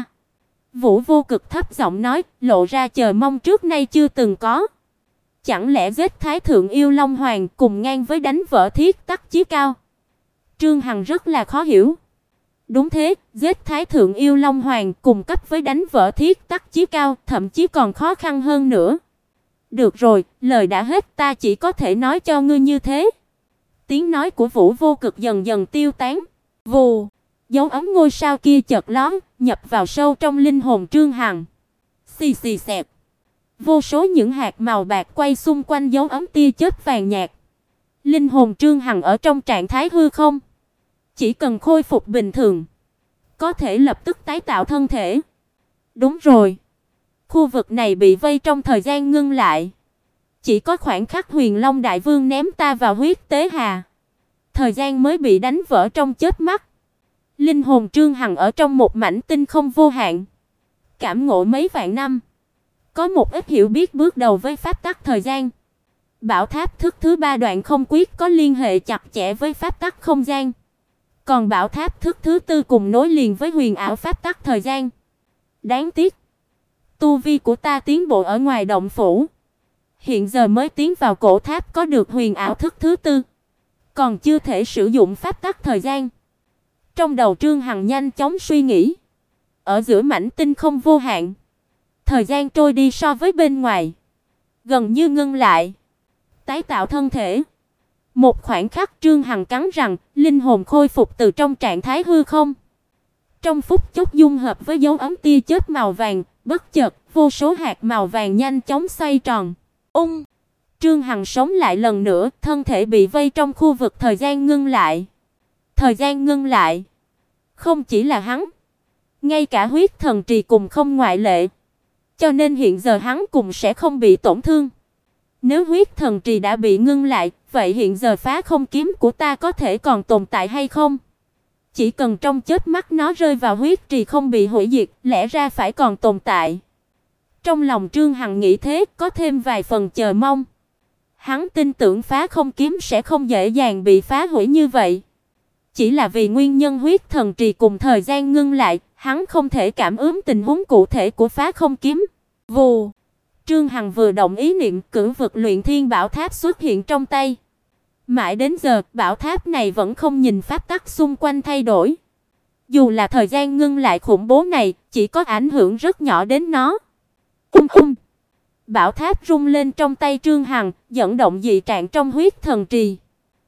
Vũ Vô Cực thấp giọng nói, lộ ra chờ mong trước nay chưa từng có. Chẳng lẽ giết Thái thượng Yêu Long Hoàng cùng ngang với đánh vỡ thiết tắc chí cao? Trương Hằng rất là khó hiểu. Đúng thế, giết Thái thượng Yêu Long Hoàng cùng cấp với đánh vỡ thiết tắc chí cao, thậm chí còn khó khăn hơn nữa. Được rồi, lời đã hết, ta chỉ có thể nói cho ngươi như thế. Tiếng nói của Vũ Vô Cực dần dần tiêu tán. Vù, dấu ấm ngôi sao kia chợt lóe, nhập vào sâu trong linh hồn Trương Hằng. Xì xì xẹp. Vô số những hạt màu bạc quay xung quanh dấu ấm tia chớp vàng nhạt. Linh hồn Trương Hằng ở trong trạng thái hư không, chỉ cần khôi phục bình thường, có thể lập tức tái tạo thân thể. Đúng rồi, khu vực này bị vây trong thời gian ngưng lại. Chỉ có khoảnh khắc Huyền Long Đại Vương ném ta vào huyết tế hà, thời gian mới bị đánh vỡ trong chớp mắt. Linh hồn Trương Hằng ở trong một mảnh tinh không vô hạn, cảm ngộ mấy vạn năm, có một ít hiểu biết bước đầu với pháp tắc thời gian. Bảo tháp thức thứ 3 đoạn không quyết có liên hệ chặt chẽ với pháp tắc không gian. Còn bảo tháp thức thứ 4 cùng nối liền với huyền ảo pháp tắc thời gian. Đáng tiếc, tu vi của ta tiến bộ ở ngoài động phủ, hiện giờ mới tiến vào cổ tháp có được huyền ảo thức thứ 4, còn chưa thể sử dụng pháp tắc thời gian. Trong đầu Trương Hằng nhanh chóng suy nghĩ. Ở giữa mảnh tinh không vô hạn, thời gian trôi đi so với bên ngoài gần như ngưng lại. Tái tạo thân thể. Một khoảnh khắc Trương Hằng cắn răng, linh hồn khôi phục từ trong trạng thái hư không. Trong phút chốc dung hợp với dấu ấm tia chớp màu vàng, bất chợt vô số hạt màu vàng nhanh chóng xoay tròn. Trương Hằng sống lại lần nữa, thân thể bị vây trong khu vực thời gian ngưng lại. Thời gian ngưng lại, không chỉ là hắn, ngay cả huyết thần trì cùng không ngoại lệ. Cho nên hiện giờ hắn cùng sẽ không bị tổn thương. Nếu huyết thần trì đã bị ngưng lại, vậy hiện giờ phá không kiếm của ta có thể còn tồn tại hay không? Chỉ cần trong chớp mắt nó rơi vào huyết trì không bị hủy diệt, lẽ ra phải còn tồn tại. Trong lòng Trương Hằng nghĩ thế, có thêm vài phần chờ mong. Hắn tin tưởng phá không kiếm sẽ không dễ dàng bị phá hủy như vậy. Chỉ là vì nguyên nhân huyết thần trì cùng thời gian ngưng lại, hắn không thể cảm ứng tình huống cụ thể của phá không kiếm. Vù, Trương Hằng vừa động ý niệm, cửu vực luyện thiên bảo tháp xuất hiện trong tay. Mãi đến giờ, bảo tháp này vẫn không nhìn pháp tắc xung quanh thay đổi. Dù là thời gian ngưng lại khủng bố này, chỉ có ảnh hưởng rất nhỏ đến nó. Bảo tháp rung lên trong tay Trương Hằng, dẫn động dị trạng trong huyết thần trì.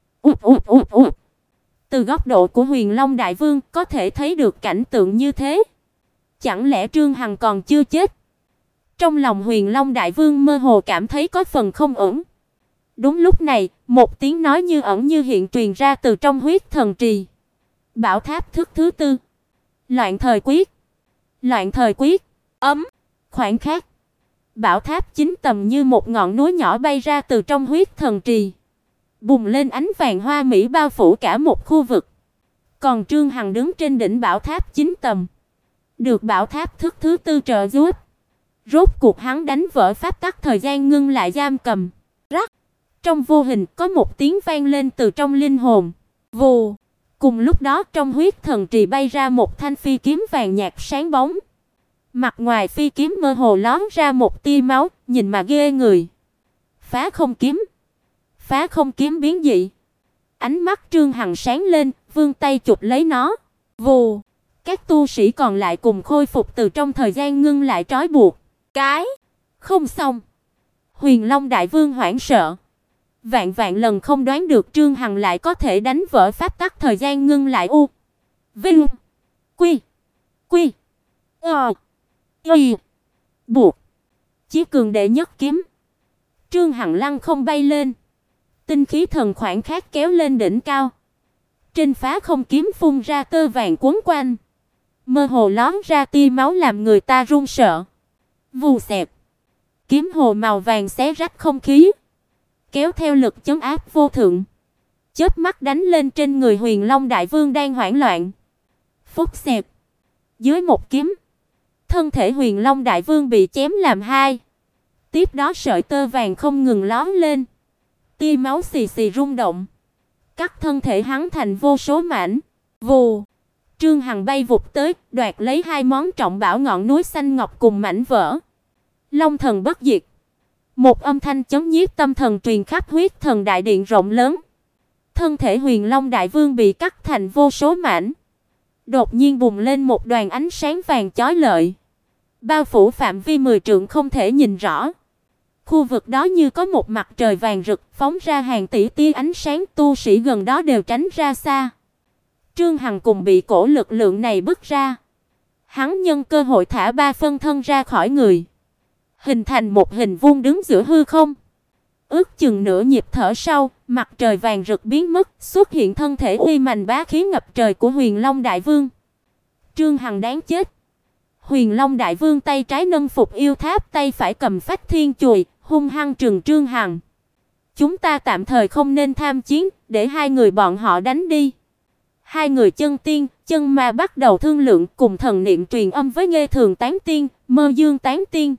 Từ góc độ của Huyền Long Đại Vương có thể thấy được cảnh tượng như thế. Chẳng lẽ Trương Hằng còn chưa chết? Trong lòng Huyền Long Đại Vương mơ hồ cảm thấy có phần không ổn. Đúng lúc này, một tiếng nói như ẩn như hiện truyền ra từ trong huyết thần trì. Bảo tháp thức thứ tư. Loạn thời quyết. Loạn thời quyết. Khoảnh khắc, bảo tháp chính tầm như một ngọn núi nhỏ bay ra từ trong huyết thần trì, bùng lên ánh vàng hoa mỹ bao phủ cả một khu vực. Còn Trương Hằng đứng trên đỉnh bảo tháp chính tầm, được bảo tháp thức thứ tư trợ giúp. Rốt cuộc hắn đánh vỡ pháp tắc thời gian ngưng lại giam cầm. Rắc, trong vô hình có một tiếng vang lên từ trong linh hồn. Vù, cùng lúc đó trong huyết thần trì bay ra một thanh phi kiếm vàng nhạt sáng bóng. Mặt ngoài phi kiếm mơ hồ lóe ra một tia máu, nhìn mà ghê người. Phá không kiếm. Phá không kiếm biến dị. Ánh mắt Trương Hằng sáng lên, vươn tay chụp lấy nó. Vù, các tu sĩ còn lại cùng khôi phục từ trong thời gian ngưng lại trói buộc. Cái không xong. Huyền Long Đại Vương hoảng sợ. Vạn vạn lần không đoán được Trương Hằng lại có thể đánh vỡ pháp tắc thời gian ngưng lại. Vinh. Quy. Quy. Buộc. Chí cường đệ nhất kiếm. Trương Hằng lăng không bay lên. Tinh khí thần khoảnh khắc kéo lên đỉnh cao. Trên phá không kiếm phun ra tơ vàng quấn quanh. Mơ hồ lóe ra tia máu làm người ta run sợ. Vù xẹp. Kiếm hồ màu vàng xé rách không khí, kéo theo lực chấn áp vô thượng, chớp mắt đánh lên trên người Huyền Long Đại Vương đang hoảng loạn. Phúc xẹp. Dưới một kiếm, thân thể Huyền Long Đại Vương bị chém làm hai. Tiếp đó sợi tơ vàng không ngừng lóe lên, tia máu xì xì rung động, cắt thân thể hắn thành vô số mảnh. Vù. Trương Hằng bay vụt tới, đoạt lấy hai món trọng bảo ngọn núi xanh ngọc cùng mảnh vỡ. Long thần bất diệt. Một âm thanh chấn nhiếp tâm thần truyền khắp huyết thần đại điện rộng lớn. Thân thể Huyền Long Đại Vương bị cắt thành vô số mảnh. Đột nhiên bùng lên một đoàn ánh sáng vàng chói lọi, bao phủ phạm vi 10 trượng không thể nhìn rõ. Khu vực đó như có một mặt trời vàng rực, phóng ra hàng tỷ tia ánh sáng, tu sĩ gần đó đều tránh ra xa. Trương Hằng cùng bị cổ lực lượng này bức ra. Hắn nhân cơ hội thả ba phân thân ra khỏi người, hình thành một hình vuông đứng giữa hư không. Ước chừng nửa nhịp thở sau, mặt trời vàng rực biến mất, xuất hiện thân thể uy mạnh bá khí ngập trời của Huyền Long Đại Vương. Trương Hằng đáng chết. Huyền Long Đại Vương tay trái nâng phục yêu tháp, tay phải cầm phách thiên chùy, hung hăng trừng Trương Hằng. Chúng ta tạm thời không nên tham chiến, để hai người bọn họ đánh đi. Hai người chân tiên, chân ma bắt đầu thương lượng, cùng thần niệm truyền âm với Nghê Thường Tán Tiên, Mơ Dương Tán Tiên.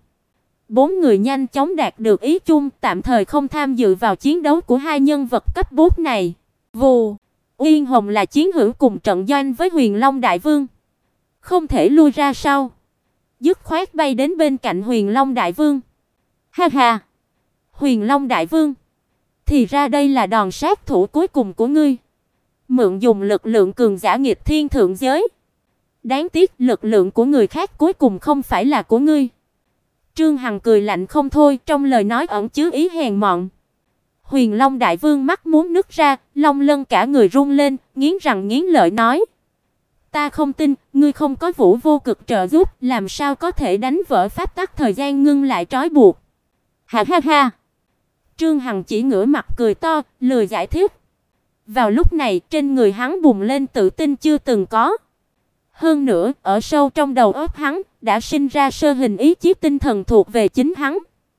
Bốn người nhanh chóng đạt được ý chung, tạm thời không tham dự vào chiến đấu của hai nhân vật cấp bốt này. Vù, Uyên Hồng là chiến hữu cùng trận doanh với Huyền Long Đại Vương, không thể lui ra sau, dứt khoát bay đến bên cạnh Huyền Long Đại Vương. Ha ha, Huyền Long Đại Vương, thì ra đây là đòn sát thủ cuối cùng của ngươi. Mượn dùng lực lượng cường giả nghịch thiên thượng giới. Đáng tiếc lực lượng của người khác cuối cùng không phải là của ngươi. Trương Hằng cười lạnh không thôi, trong lời nói ẩn chứa ý hèn mọn. Huyền Long Đại Vương mắt muốn nứt ra, long lân cả người run lên, nghiến răng nghiến lợi nói: "Ta không tin, ngươi không có Vũ Vô Cực trợ giúp, làm sao có thể đánh vỡ pháp tắc thời gian ngưng lại trói buộc?" Ha ha ha. Trương Hằng chỉ ngửa mặt cười to, lười giải thích. Vào lúc này, trên người hắn bùng lên tự tin chưa từng có. Hơn nữa, ở sâu trong đầu óc hắn đã sinh ra sơ hình ý chí tinh thần thuộc về chính hắn.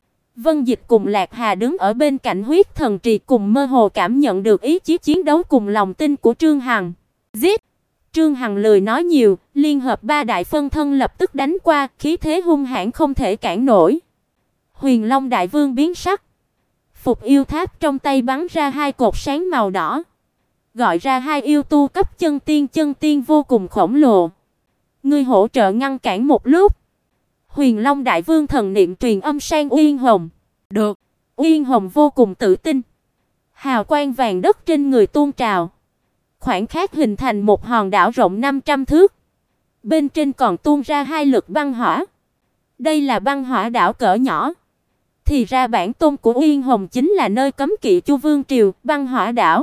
Vân Dịch cùng Lạc Hà đứng ở bên cạnh huyết thần trì, cùng mơ hồ cảm nhận được ý chí chiến đấu cùng lòng tin của Trương Hằng. Giết! Trương Hằng lười nói nhiều, liên hợp ba đại phân thân lập tức đánh qua, khí thế hung hãn không thể cản nổi. Huyền Long Đại Vương biến sắc. Phục yêu tháp trong tay bắn ra hai cột sáng màu đỏ, gọi ra hai yêu tu cấp chân tiên vô cùng khổng lồ. Ngươi hỗ trợ ngăn cản một lúc. Huyền Long Đại Vương thần niệm truyền âm sang Uyên Hồng. Được. Uyên Hồng vô cùng tự tin. Hào quang vàng đất trên người tuôn trào, khoảnh khắc hình thành một hòn đảo rộng 500 thước. Bên trên còn tuôn ra hai lực băng hỏa. Đây là băng hỏa đảo cỡ nhỏ. Thì ra bản tôn của Uyên Hồng chính là nơi cấm kỵ Chu Vương triều, băng hỏa đảo.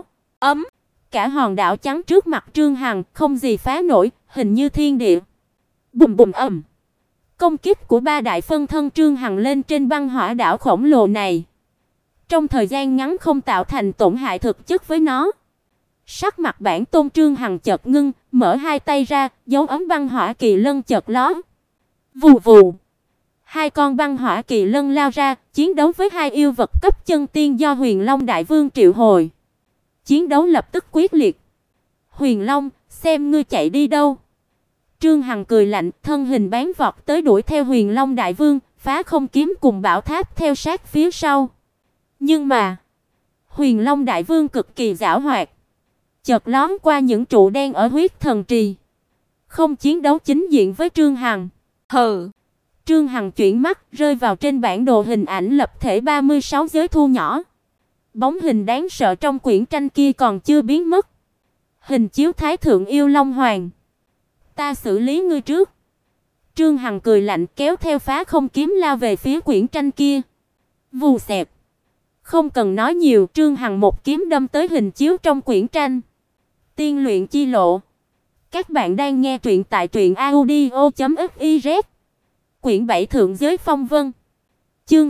Cả hòn đảo trắng trước mặt Trương Hằng, không gì phá nổi, hình như thiên địa. Bùm bùm ầm. Công kích của ba đại phân thân Trương Hằng lên trên băng hỏa đảo khổng lồ này, trong thời gian ngắn không tạo thành tổn hại thực chất với nó. Sắc mặt bản tôn Trương Hằng chợt ngưng, mở hai tay ra, dấu ấn băng hỏa kỳ lân chợt lóe. Vù vù. Hai con băng hỏa kỳ lân lao ra, chiến đấu với hai yêu vật cấp chân tiên do Huyền Long Đại Vương triệu hồi. Chiến đấu lập tức quyết liệt. Huyền Long, xem ngươi chạy đi đâu. Trương Hằng cười lạnh, thân hình bám vọt tới đuổi theo Huyền Long Đại Vương, phá không kiếm cùng bảo tháp theo sát phía sau. Nhưng mà, Huyền Long Đại Vương cực kỳ giảo hoạt, chợt lóm qua những trụ đen ở huyết thần trì, không chiến đấu chính diện với Trương Hằng. Hừ. Trương Hằng chuyển mắt rơi vào trên bản đồ hình ảnh lập thể 36 giới thu nhỏ. Bóng hình đáng sợ trong quyển tranh kia còn chưa biến mất. Hình chiếu Thái thượng yêu Long Hoàng. Ta xử lý ngươi trước. Trương Hằng cười lạnh kéo theo phá không kiếm lao về phía quyển tranh kia. Vù xẹp. Không cần nói nhiều, Trương Hằng một kiếm đâm tới hình chiếu trong quyển tranh. Tiên luyện chi lộ. Các bạn đang nghe truyện tại truyệnaudio.fiz. Quyển 7 Thượng giới phong vân. Chương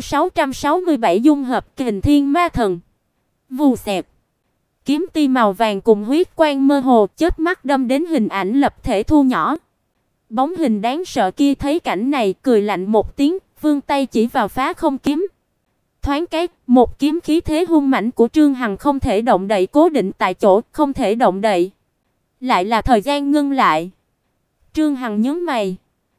667 dung hợp Kình Thiên Ma Thần. Vù xẹp. Kiếm ti màu vàng cùng huyết quang mơ hồ chớp mắt đâm đến hình ảnh lập thể thu nhỏ. Bóng hình đáng sợ kia thấy cảnh này, cười lạnh một tiếng, vươn tay chỉ vào phá không kiếm. Thoáng cái, một kiếm khí thế hung mãnh của Trương Hằng không thể động đậy, cố định tại chỗ, không thể động đậy. Lại là thời gian ngưng lại. Trương Hằng nhướng mày.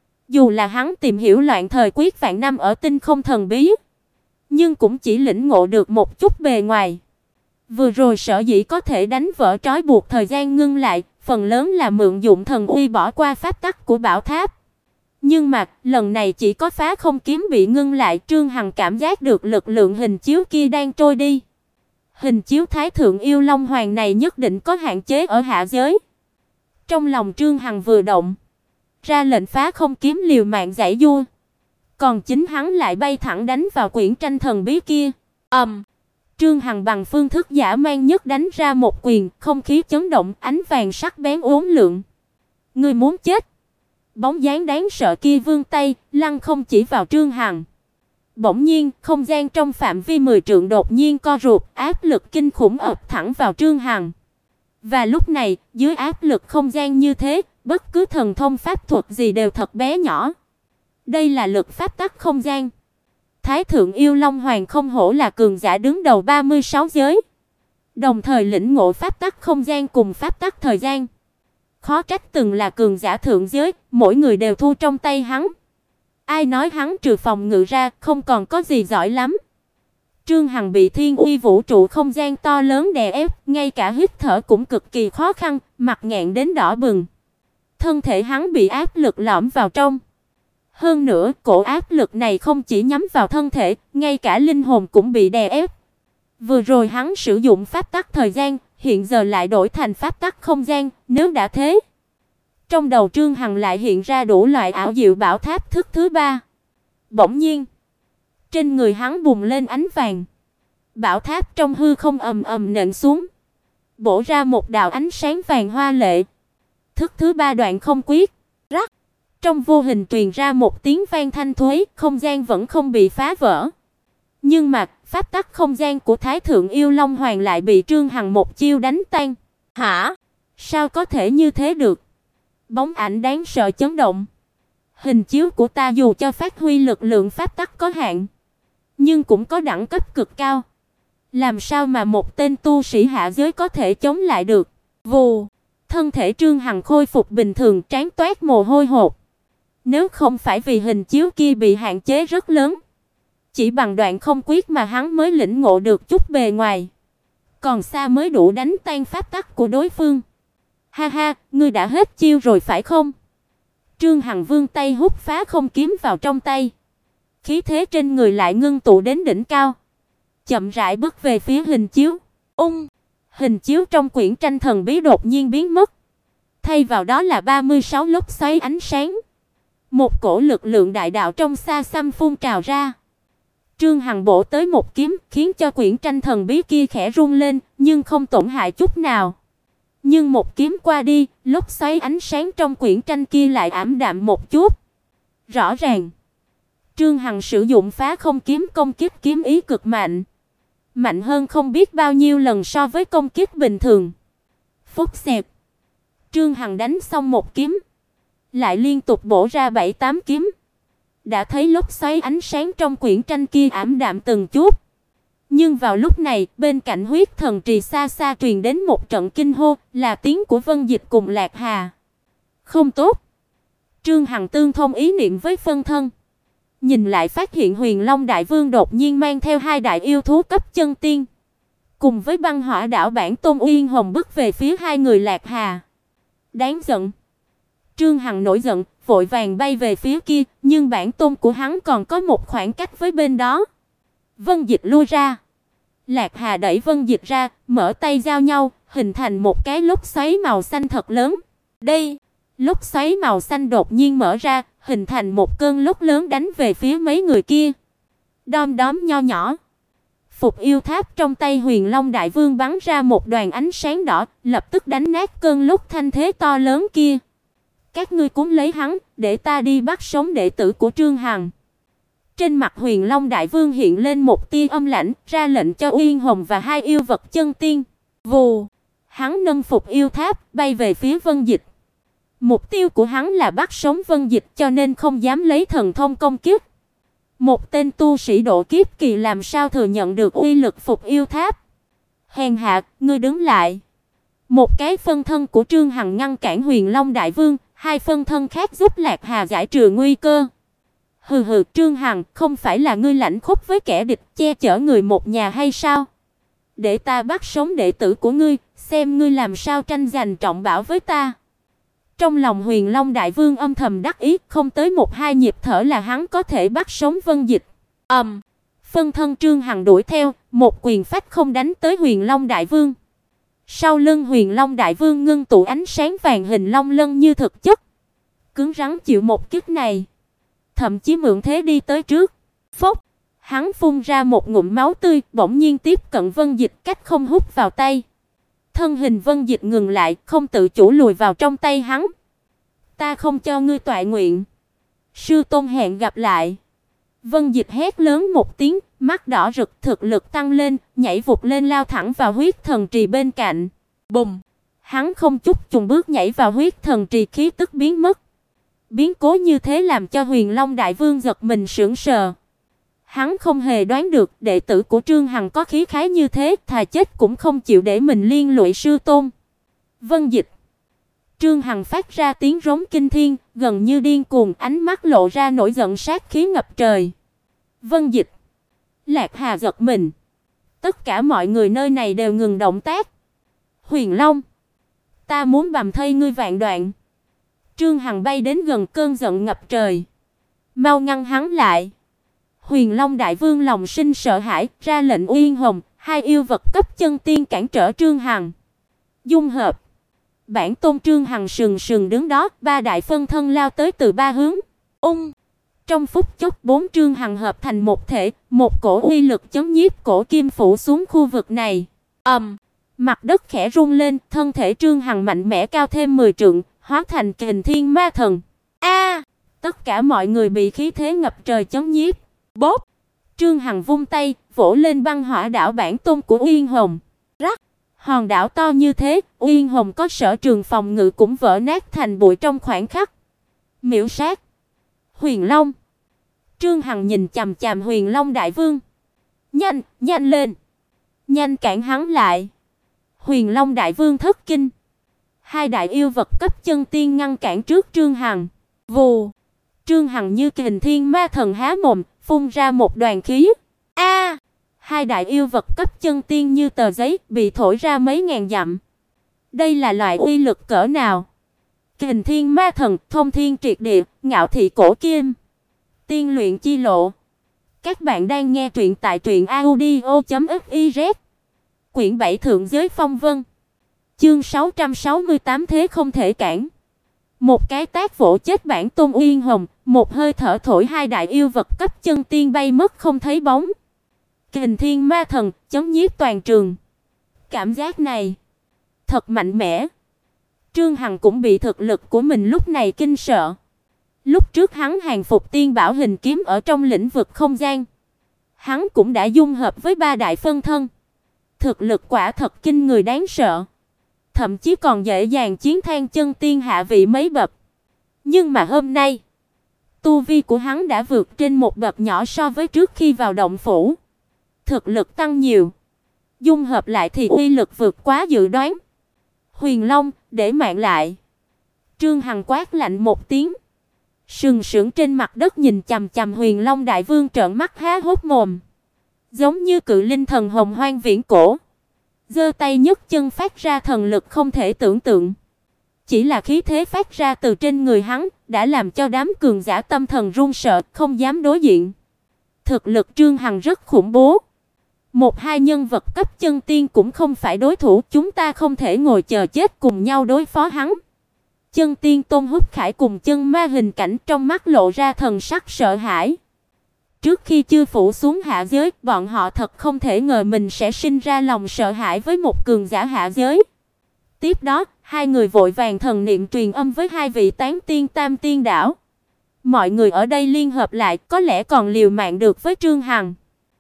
Dù là hắn tìm hiểu loạn thời quyết vạn năm ở tinh không thần bí, nhưng cũng chỉ lĩnh ngộ được một chút bề ngoài. Vừa rồi sở dĩ có thể đánh vỡ trói buộc thời gian ngưng lại, phần lớn là mượn dụng thần uy bỏ qua pháp tắc của bảo tháp. Nhưng mà, lần này chỉ có phá không kiếm bị ngưng lại, Trương Hằng cảm giác được lực lượng hình chiếu kia đang trôi đi. Hình chiếu Thái thượng yêu Long Hoàng này nhất định có hạn chế ở hạ giới. Trong lòng Trương Hằng vừa động, ra lệnh phá không kiếm liều mạng giãy giụa. Còn chính hắn lại bay thẳng đánh vào quyển tranh thần bí kia. Trương Hằng bằng phương thức dã man nhất đánh ra một quyền, không khí chấn động, ánh vàng sắc bén uốn lượn. Ngươi muốn chết? Bóng dáng đáng sợ kia vươn tay, lăng không chỉ vào Trương Hằng. Bỗng nhiên, không gian trong phạm vi 10 trượng đột nhiên co rụt, áp lực kinh khủng ập thẳng vào Trương Hằng. Và lúc này, dưới áp lực không gian như thế, bất cứ thần thông pháp thuật gì đều thật bé nhỏ. Đây là lực pháp tắc không gian. Thái thượng yêu Long Hoàng không hổ là cường giả đứng đầu 36 giới, đồng thời lĩnh ngộ pháp tắc không gian cùng pháp tắc thời gian. Khó trách từng là cường giả thượng giới, mỗi người đều thu trong tay hắn. Ai nói hắn trừ phòng ngự ra, không còn có gì giỏi lắm. Trương Hằng bị thiên uy vũ trụ không gian to lớn đè ép, ngay cả hít thở cũng cực kỳ khó khăn, mặt nghẹn đến đỏ bừng. Thân thể hắn bị áp lực lõm vào trong. Hơn nữa, cổ áp lực này không chỉ nhắm vào thân thể, ngay cả linh hồn cũng bị đè ép. Vừa rồi hắn sử dụng pháp tắc thời gian, hiện giờ lại đổi thành pháp tắc không gian, nếu đã thế, trong đầu Trương Hằng lại hiện ra đủ loại ảo diệu bảo tháp thức thứ ba. Bỗng nhiên, trên người hắn bùng lên ánh vàng. Bảo tháp trong hư không ầm ầm nện xuống, bổ ra một đạo ánh sáng vàng hoa lệ. Thức thứ ba đoạn không quyết. Rắc. Trong vô hình truyền ra một tiếng vang thanh thúy, không gian vẫn không bị phá vỡ. Nhưng mà, pháp tắc không gian của Thái thượng yêu Long Hoàng lại bị Trương Hằng một chiêu đánh tan. Hả? Sao có thể như thế được? Bóng ảnh đáng sợ chấn động. Hình chiếu của ta dù cho phát huy lực lượng pháp tắc có hạn, nhưng cũng có đẳng cấp cực cao. Làm sao mà một tên tu sĩ hạ giới có thể chống lại được? Vù, thân thể Trương Hằng khôi phục bình thường, trán toát mồ hôi hột. Nếu không phải vì hình chiếu kia bị hạn chế rất lớn, chỉ bằng đoạn không quyết mà hắn mới lĩnh ngộ được chút bề ngoài, còn xa mới đủ đánh tan pháp tắc của đối phương. Ha ha, ngươi đã hết chiêu rồi phải không? Trương Hằng vươn tay hút phá không kiếm vào trong tay. Khí thế trên người lại ngưng tụ đến đỉnh cao, chậm rãi bước về phía hình chiếu. Hình chiếu trong quyển tranh thần bí đột nhiên biến mất. Thay vào đó là 36 lốc xoáy ánh sáng. Một cổ lực lượng đại đạo trong xa xăm phun trào ra. Trương Hằng bổ tới một kiếm, khiến cho quyển tranh thần bí kia khẽ rung lên, nhưng không tổn hại chút nào. Nhưng một kiếm qua đi, lốc xoáy ánh sáng trong quyển tranh kia lại ảm đạm một chút, Rõ ràng, Trương Hằng sử dụng phá không kiếm công kích kiếm ý cực mạnh, mạnh hơn không biết bao nhiêu lần so với công kích bình thường. Phốc xẹt, Trương Hằng đánh xong một kiếm, lại liên tục bổ ra 7-8 kiếm. Đã thấy lốc xoáy ánh sáng trong quyển tranh kia ảm đạm từng chút. Nhưng vào lúc này, bên cạnh huyết thần trì xa xa truyền đến một trận kinh hô, là tiếng của Vân Dịch cùng Lạc Hà. Không tốt. Trương Hằng tương thông ý niệm với phân thân. Nhìn lại phát hiện Huyền Long Đại Vương đột nhiên mang theo hai đại yêu thú cấp chân tiên, cùng với băng hỏa đảo bản tôn Uyên Hồng bước về phía hai người Lạc Hà. Đáng giận. Trương Hằng nổi giận, vội vàng bay về phía kia, nhưng bản tôn của hắn còn có một khoảng cách với bên đó. Vân Dịch lui ra. Lạc Hà đẩy Vân Dịch ra, mở tay giao nhau, hình thành một cái lốc xoáy màu xanh thật lớn. Đây, lốc xoáy màu xanh đột nhiên mở ra, hình thành một cơn lốc lớn đánh về phía mấy người kia. Đom đóm nho nhỏ. Phục yêu tháp trong tay Huyền Long Đại Vương bắn ra một đoàn ánh sáng đỏ, lập tức đánh nát cơn lốc thanh thế to lớn kia. Các ngươi cuốn lấy hắn, để ta đi bắt sống đệ tử của Trương Hằng. Trên mặt Huyền Long Đại Vương hiện lên một tia âm lãnh, ra lệnh cho Uyên Hồng và hai yêu vật chân tiên. Vù, hắn nâng Phục yêu tháp, bay về phía Vân Dịch. Mục tiêu của hắn là bắt sống Vân Dịch, cho nên không dám lấy thần thông công kích. Một tên tu sĩ độ kiếp kỳ làm sao thừa nhận được uy lực Phục yêu tháp? Hèn hạ, ngươi đứng lại. Một cái phân thân của Trương Hằng ngăn cản Huyền Long Đại Vương, hai phân thân khác giúp Lạc Hà giải trừ nguy cơ. Hừ hừ, Trương Hằng, không phải là ngươi lãnh khốc với kẻ địch, che chở người một nhà hay sao? Để ta bắt sống đệ tử của ngươi, xem ngươi làm sao tranh giành trọng bảo với ta. Trong lòng Huyền Long Đại Vương âm thầm đắc ý, không tới 1-2 nhịp thở là hắn có thể bắt sống Vân Dịch. Phân thân Trương Hằng đuổi theo, một quyền phách không đánh tới Huyền Long Đại Vương. Sau lưng Huyền Long Đại Vương ngưng tụ ánh sáng vàng hình long lân như thực chất, cứng rắn chịu một kích này, thậm chí mượn thế đi tới trước. Phốc, hắn phun ra một ngụm máu tươi, bỗng nhiên tiếp cận Vân Dịch cách không hút vào tay. Thân hình Vân Dịch ngừng lại, không tự chủ lùi vào trong tay hắn. Ta không cho ngươi toại nguyện. Sư tôn hẹn gặp lại. Vân Dịch hét lớn một tiếng, mắt đỏ rực, thực lực tăng lên, nhảy vụt lên lao thẳng vào huyết thần trì bên cạnh. Bùng! Hắn không chút chùng bước nhảy vào huyết thần trì, khí tức biến mất. Biến cố như thế làm cho Huyền Long Đại Vương giật mình sững sờ. Hắn không hề đoán được đệ tử của Trương Hằng có khí khái như thế, thà chết cũng không chịu để mình liên lụy sư tôn. Vân Dịch! Trương Hằng phát ra tiếng rống kinh thiên, gần như điên cuồng, ánh mắt lộ ra nổi giận sát khí ngập trời. Vân Dịch! Lạc Hà giật mình. Tất cả mọi người nơi này đều ngừng động tác. Huyền Long! Ta muốn bầm thây ngươi vạn đoạn. Trương Hằng bay đến gần cơn giận ngập trời. Mau ngăn hắn lại. Huyền Long Đại Vương lòng sinh sợ hãi, ra lệnh Uyên Hồng, hai yêu vật cấp chân tiên cản trở Trương Hằng. Dung hợp. Bản tôn Trương Hằng sừng sừng đứng đó, ba đại phân thân lao tới từ ba hướng. Trong phút chốc bốn Trương Hằng hợp thành một thể, một cổ uy lực chấn nhiếp cổ kim phủ xuống khu vực này. Mặt đất khẽ rung lên, thân thể Trương Hằng mạnh mẽ cao thêm 10 trượng, hóa thành Kình Thiên Ma Thần. Tất cả mọi người bị khí thế ngập trời chấn nhiếp. Bốp! Trương Hằng vung tay, vỗ lên băng hỏa đảo bản tôn của Uyên Hồng. Rắc! Hòn đảo to như thế, Uyên Hồng có sở trường phòng ngự cũng vỡ nát thành bụi trong khoảnh khắc. Miểu sát! Huyền Long! Trương Hằng nhìn chằm chằm Huyền Long Đại Vương. Nhanh, nhanh lên! Nhanh cản hắn lại! Huyền Long Đại Vương thất kinh. Hai đại yêu vật cấp chân tiên ngăn cản trước Trương Hằng. Vù! Trương Hằng như Kình Thiên Ma Thần há mồm, phun ra một đoàn khí. Hai đại yêu vật cấp chân tiên như tờ giấy, bị thổi ra mấy ngàn dặm. Đây là loại uy lực cỡ nào? Kình Thiên Ma Thần, thông thiên triệt địa, ngạo thị cổ kim. Tiên luyện chi lộ. Các bạn đang nghe truyện tại truyệnaudio.fiz. Quyển 7 Thượng Giới Phong Vân. Chương 668 thế không thể cản. Một cái tát vỗ chết bản tôn Uyên Hồng, một hơi thở thổi hai đại yêu vật cấp chân tiên bay mất không thấy bóng. Kình Thiên Ma Thần chấn nhiếp toàn trường. Cảm giác này thật mạnh mẽ. Trương Hằng cũng bị thực lực của mình lúc này kinh sợ. Lúc trước hắn hàng phục tiên bảo hình kiếm ở trong lĩnh vực không gian, hắn cũng đã dung hợp với ba đại phân thân. Thực lực quả thật kinh người đáng sợ, thậm chí còn dễ dàng chiến thang chân tiên hạ vị mấy bậc. Nhưng mà hôm nay, tu vi của hắn đã vượt trên một bậc nhỏ so với trước khi vào động phủ. Thực lực tăng nhiều, dung hợp lại thì uy lực vượt quá dự đoán. Huyền Long, để mạng lại. Trương Hằng quát lạnh một tiếng, sừng sững trên mặt đất nhìn chằm chằm Huyền Long đại vương trợn mắt há hốc mồm, giống như cự linh thần hồng hoang viễn cổ. Giơ tay nhấc chân phát ra thần lực không thể tưởng tượng. Chỉ là khí thế phát ra từ trên người hắn đã làm cho đám cường giả tâm thần run sợ, không dám đối diện. Thực lực Trương Hằng rất khủng bố. Một hai nhân vật cấp chân tiên cũng không phải đối thủ, chúng ta không thể ngồi chờ chết cùng nhau đối phó hắn. Chân tiên Tôn Húc Khải cùng chân ma hình cảnh trong mắt lộ ra thần sắc sợ hãi. Trước khi chưa phủ xuống hạ giới, bọn họ thật không thể ngờ mình sẽ sinh ra lòng sợ hãi với một cường giả hạ giới. Tiếp đó, hai người vội vàng thần niệm truyền âm với hai vị tán tiên Tam Tiên đảo. Mọi người ở đây liên hợp lại, có lẽ còn liều mạng được với Trương Hằng.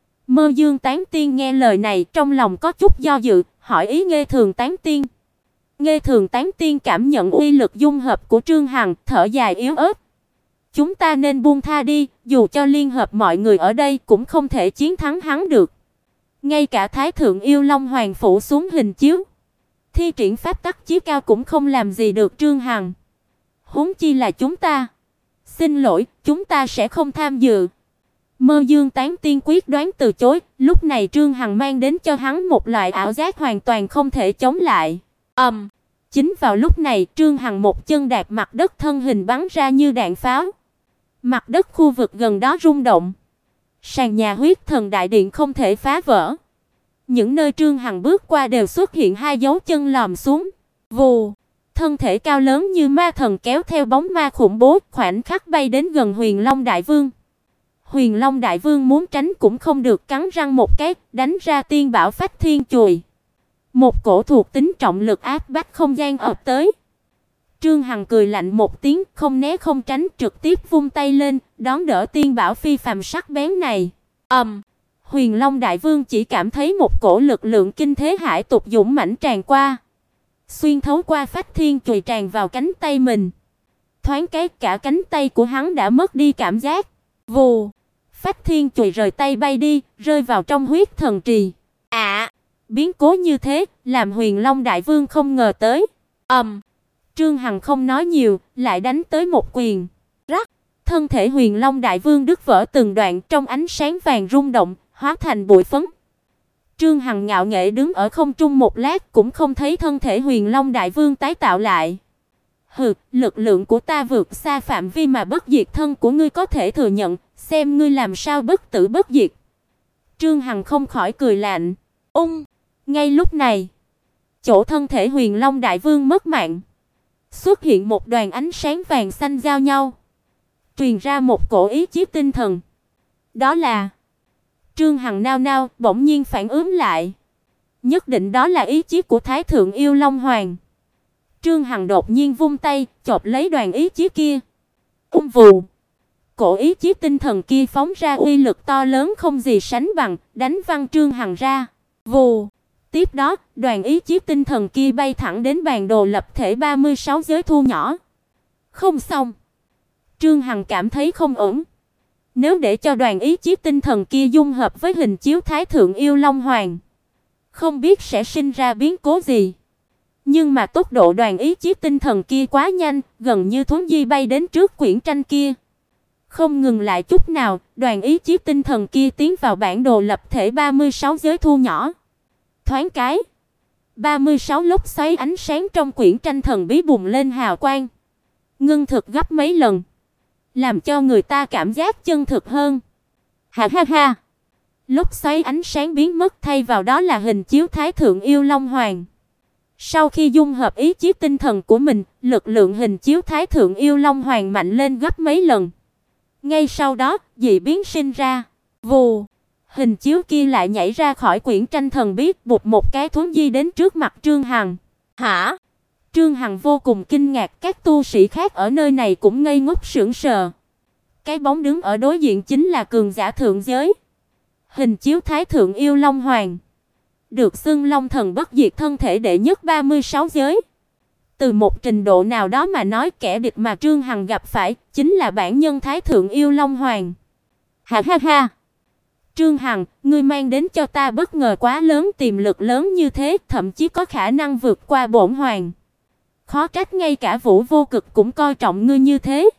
Mơ Dương tán tiên nghe lời này, trong lòng có chút do dự, hỏi ý Nghê Thường tán tiên. Nghê Thường tán tiên cảm nhận uy lực dung hợp của Trương Hằng, thở dài yếu ớt. Chúng ta nên buông tha đi, dù cho liên hợp mọi người ở đây cũng không thể chiến thắng hắn được. Ngay cả Thái thượng Yêu Long Hoàng phủ xuống hình chiếu, thi triển pháp tắc chí cao cũng không làm gì được Trương Hằng. Huống chi là chúng ta. Xin lỗi, chúng ta sẽ không tham dự. Mơ Dương tán tiên quyết đoán từ chối, lúc này Trương Hằng mang đến cho hắn một loại ảo giác hoàn toàn không thể chống lại. Chính vào lúc này, Trương Hằng một chân đạp mặt đất, thân hình bắn ra như đạn pháo. Mặt đất khu vực gần đó rung động. Sàn nhà huyết thần đại điện không thể phá vỡ. Những nơi Trương Hằng bước qua đều xuất hiện hai dấu chân lòm xuống. Vù, thân thể cao lớn như ma thần kéo theo bóng ma khủng bố, khoảnh khắc bay đến gần Huyền Long đại vương. Huyền Long đại vương muốn tránh cũng không được, cắn răng một cái, đánh ra tiên bảo phách thiên chùy. Một cổ thuộc tính trọng lực áp bách không gian ập tới. Trương Hằng cười lạnh một tiếng, không né không tránh, trực tiếp vung tay lên, đón đỡ tiên bảo phi phàm sắc bén này. Huyền Long đại vương chỉ cảm thấy một cổ lực lượng kinh thế hải tục dũng mãnh tràn qua, xuyên thấu qua phách thiên chùy tràn vào cánh tay mình. Thoáng cái cả cánh tay của hắn đã mất đi cảm giác. Vù, phách thiên chùy rời tay bay đi, rơi vào trong huyết thần trì. Biến cố như thế, làm Huyền Long đại vương không ngờ tới. Trương Hằng không nói nhiều, lại đánh tới một quyền. Rắc, thân thể Huyền Long đại vương đứt vỡ từng đoạn, trong ánh sáng vàng rung động, hóa thành bụi phấn. Trương Hằng ngạo nghễ đứng ở không trung một lát, cũng không thấy thân thể Huyền Long đại vương tái tạo lại. Hừ, lực lượng của ta vượt xa phạm vi mà bất diệt thân của ngươi có thể thừa nhận, xem ngươi làm sao bất tử bất diệt. Trương Hằng không khỏi cười lạnh. Ngay lúc này, chỗ thân thể Huyền Long đại vương mất mạng, xuất hiện một đoàn ánh sáng vàng xanh giao nhau, truyền ra một cổ ý chí tinh thần. Đó là Trương Hằng nao nao, bỗng nhiên phản ứng lại. Nhất định đó là ý chí của Thái thượng Yêu Long Hoàng. Trương Hằng đột nhiên vung tay, chộp lấy đoàn ý chí kia. Vù, cổ ý chí tinh thần kia phóng ra uy lực to lớn không gì sánh bằng, đánh văng Trương Hằng ra. Vù, tiếp đó, đoàn ý chí tinh thần kia bay thẳng đến bản đồ lập thể 36 giới thu nhỏ. Không xong. Trương Hằng cảm thấy không ổn. Nếu để cho đoàn ý chí tinh thần kia dung hợp với hình chiếu Thái thượng Yêu Long Hoàng, không biết sẽ sinh ra biến cố gì. Nhưng mà tốc độ đoàn ý chí tinh thần kia quá nhanh, gần như thuấn di bay đến trước quyển tranh kia. Không ngừng lại chút nào, đoàn ý chí tinh thần kia tiến vào bản đồ lập thể 36 giới thu nhỏ. Thoáng cái, 36 lốc xoáy ánh sáng trong quyển tranh thần bí bùng lên hào quang, ngưng thực gấp mấy lần, làm cho người ta cảm giác chân thực hơn. Ha ha ha. Lốc xoáy ánh sáng biến mất, thay vào đó là hình chiếu Thái thượng Yêu Long Hoàng. Sau khi dung hợp ý chí tinh thần của mình, lực lượng hình chiếu Thái thượng Yêu Long Hoàng mạnh lên gấp mấy lần. Ngay sau đó, dị biến sinh ra. Vù, hình chiếu kia lại nhảy ra khỏi quyển tranh thần bí, bụt một cái thuấn di đến trước mặt Trương Hằng. Hả? Trương Hằng vô cùng kinh ngạc, các tu sĩ khác ở nơi này cũng ngây ngốc sững sờ. Cái bóng đứng ở đối diện chính là cường giả thượng giới, hình chiếu Thái thượng yêu Long Hoàng, được xưng Long thần bất diệt, thân thể đệ nhất 36 giới. Từ một trình độ nào đó mà nói, kẻ địch mà Trương Hằng gặp phải chính là bản nhân Thái thượng yêu Long Hoàng. Ha ha ha. Trương Hằng, ngươi mang đến cho ta bất ngờ quá lớn, tiềm lực lớn như thế, thậm chí có khả năng vượt qua bổn hoàng. Khó trách ngay cả Vũ Vô Cực cũng coi trọng ngươi như thế.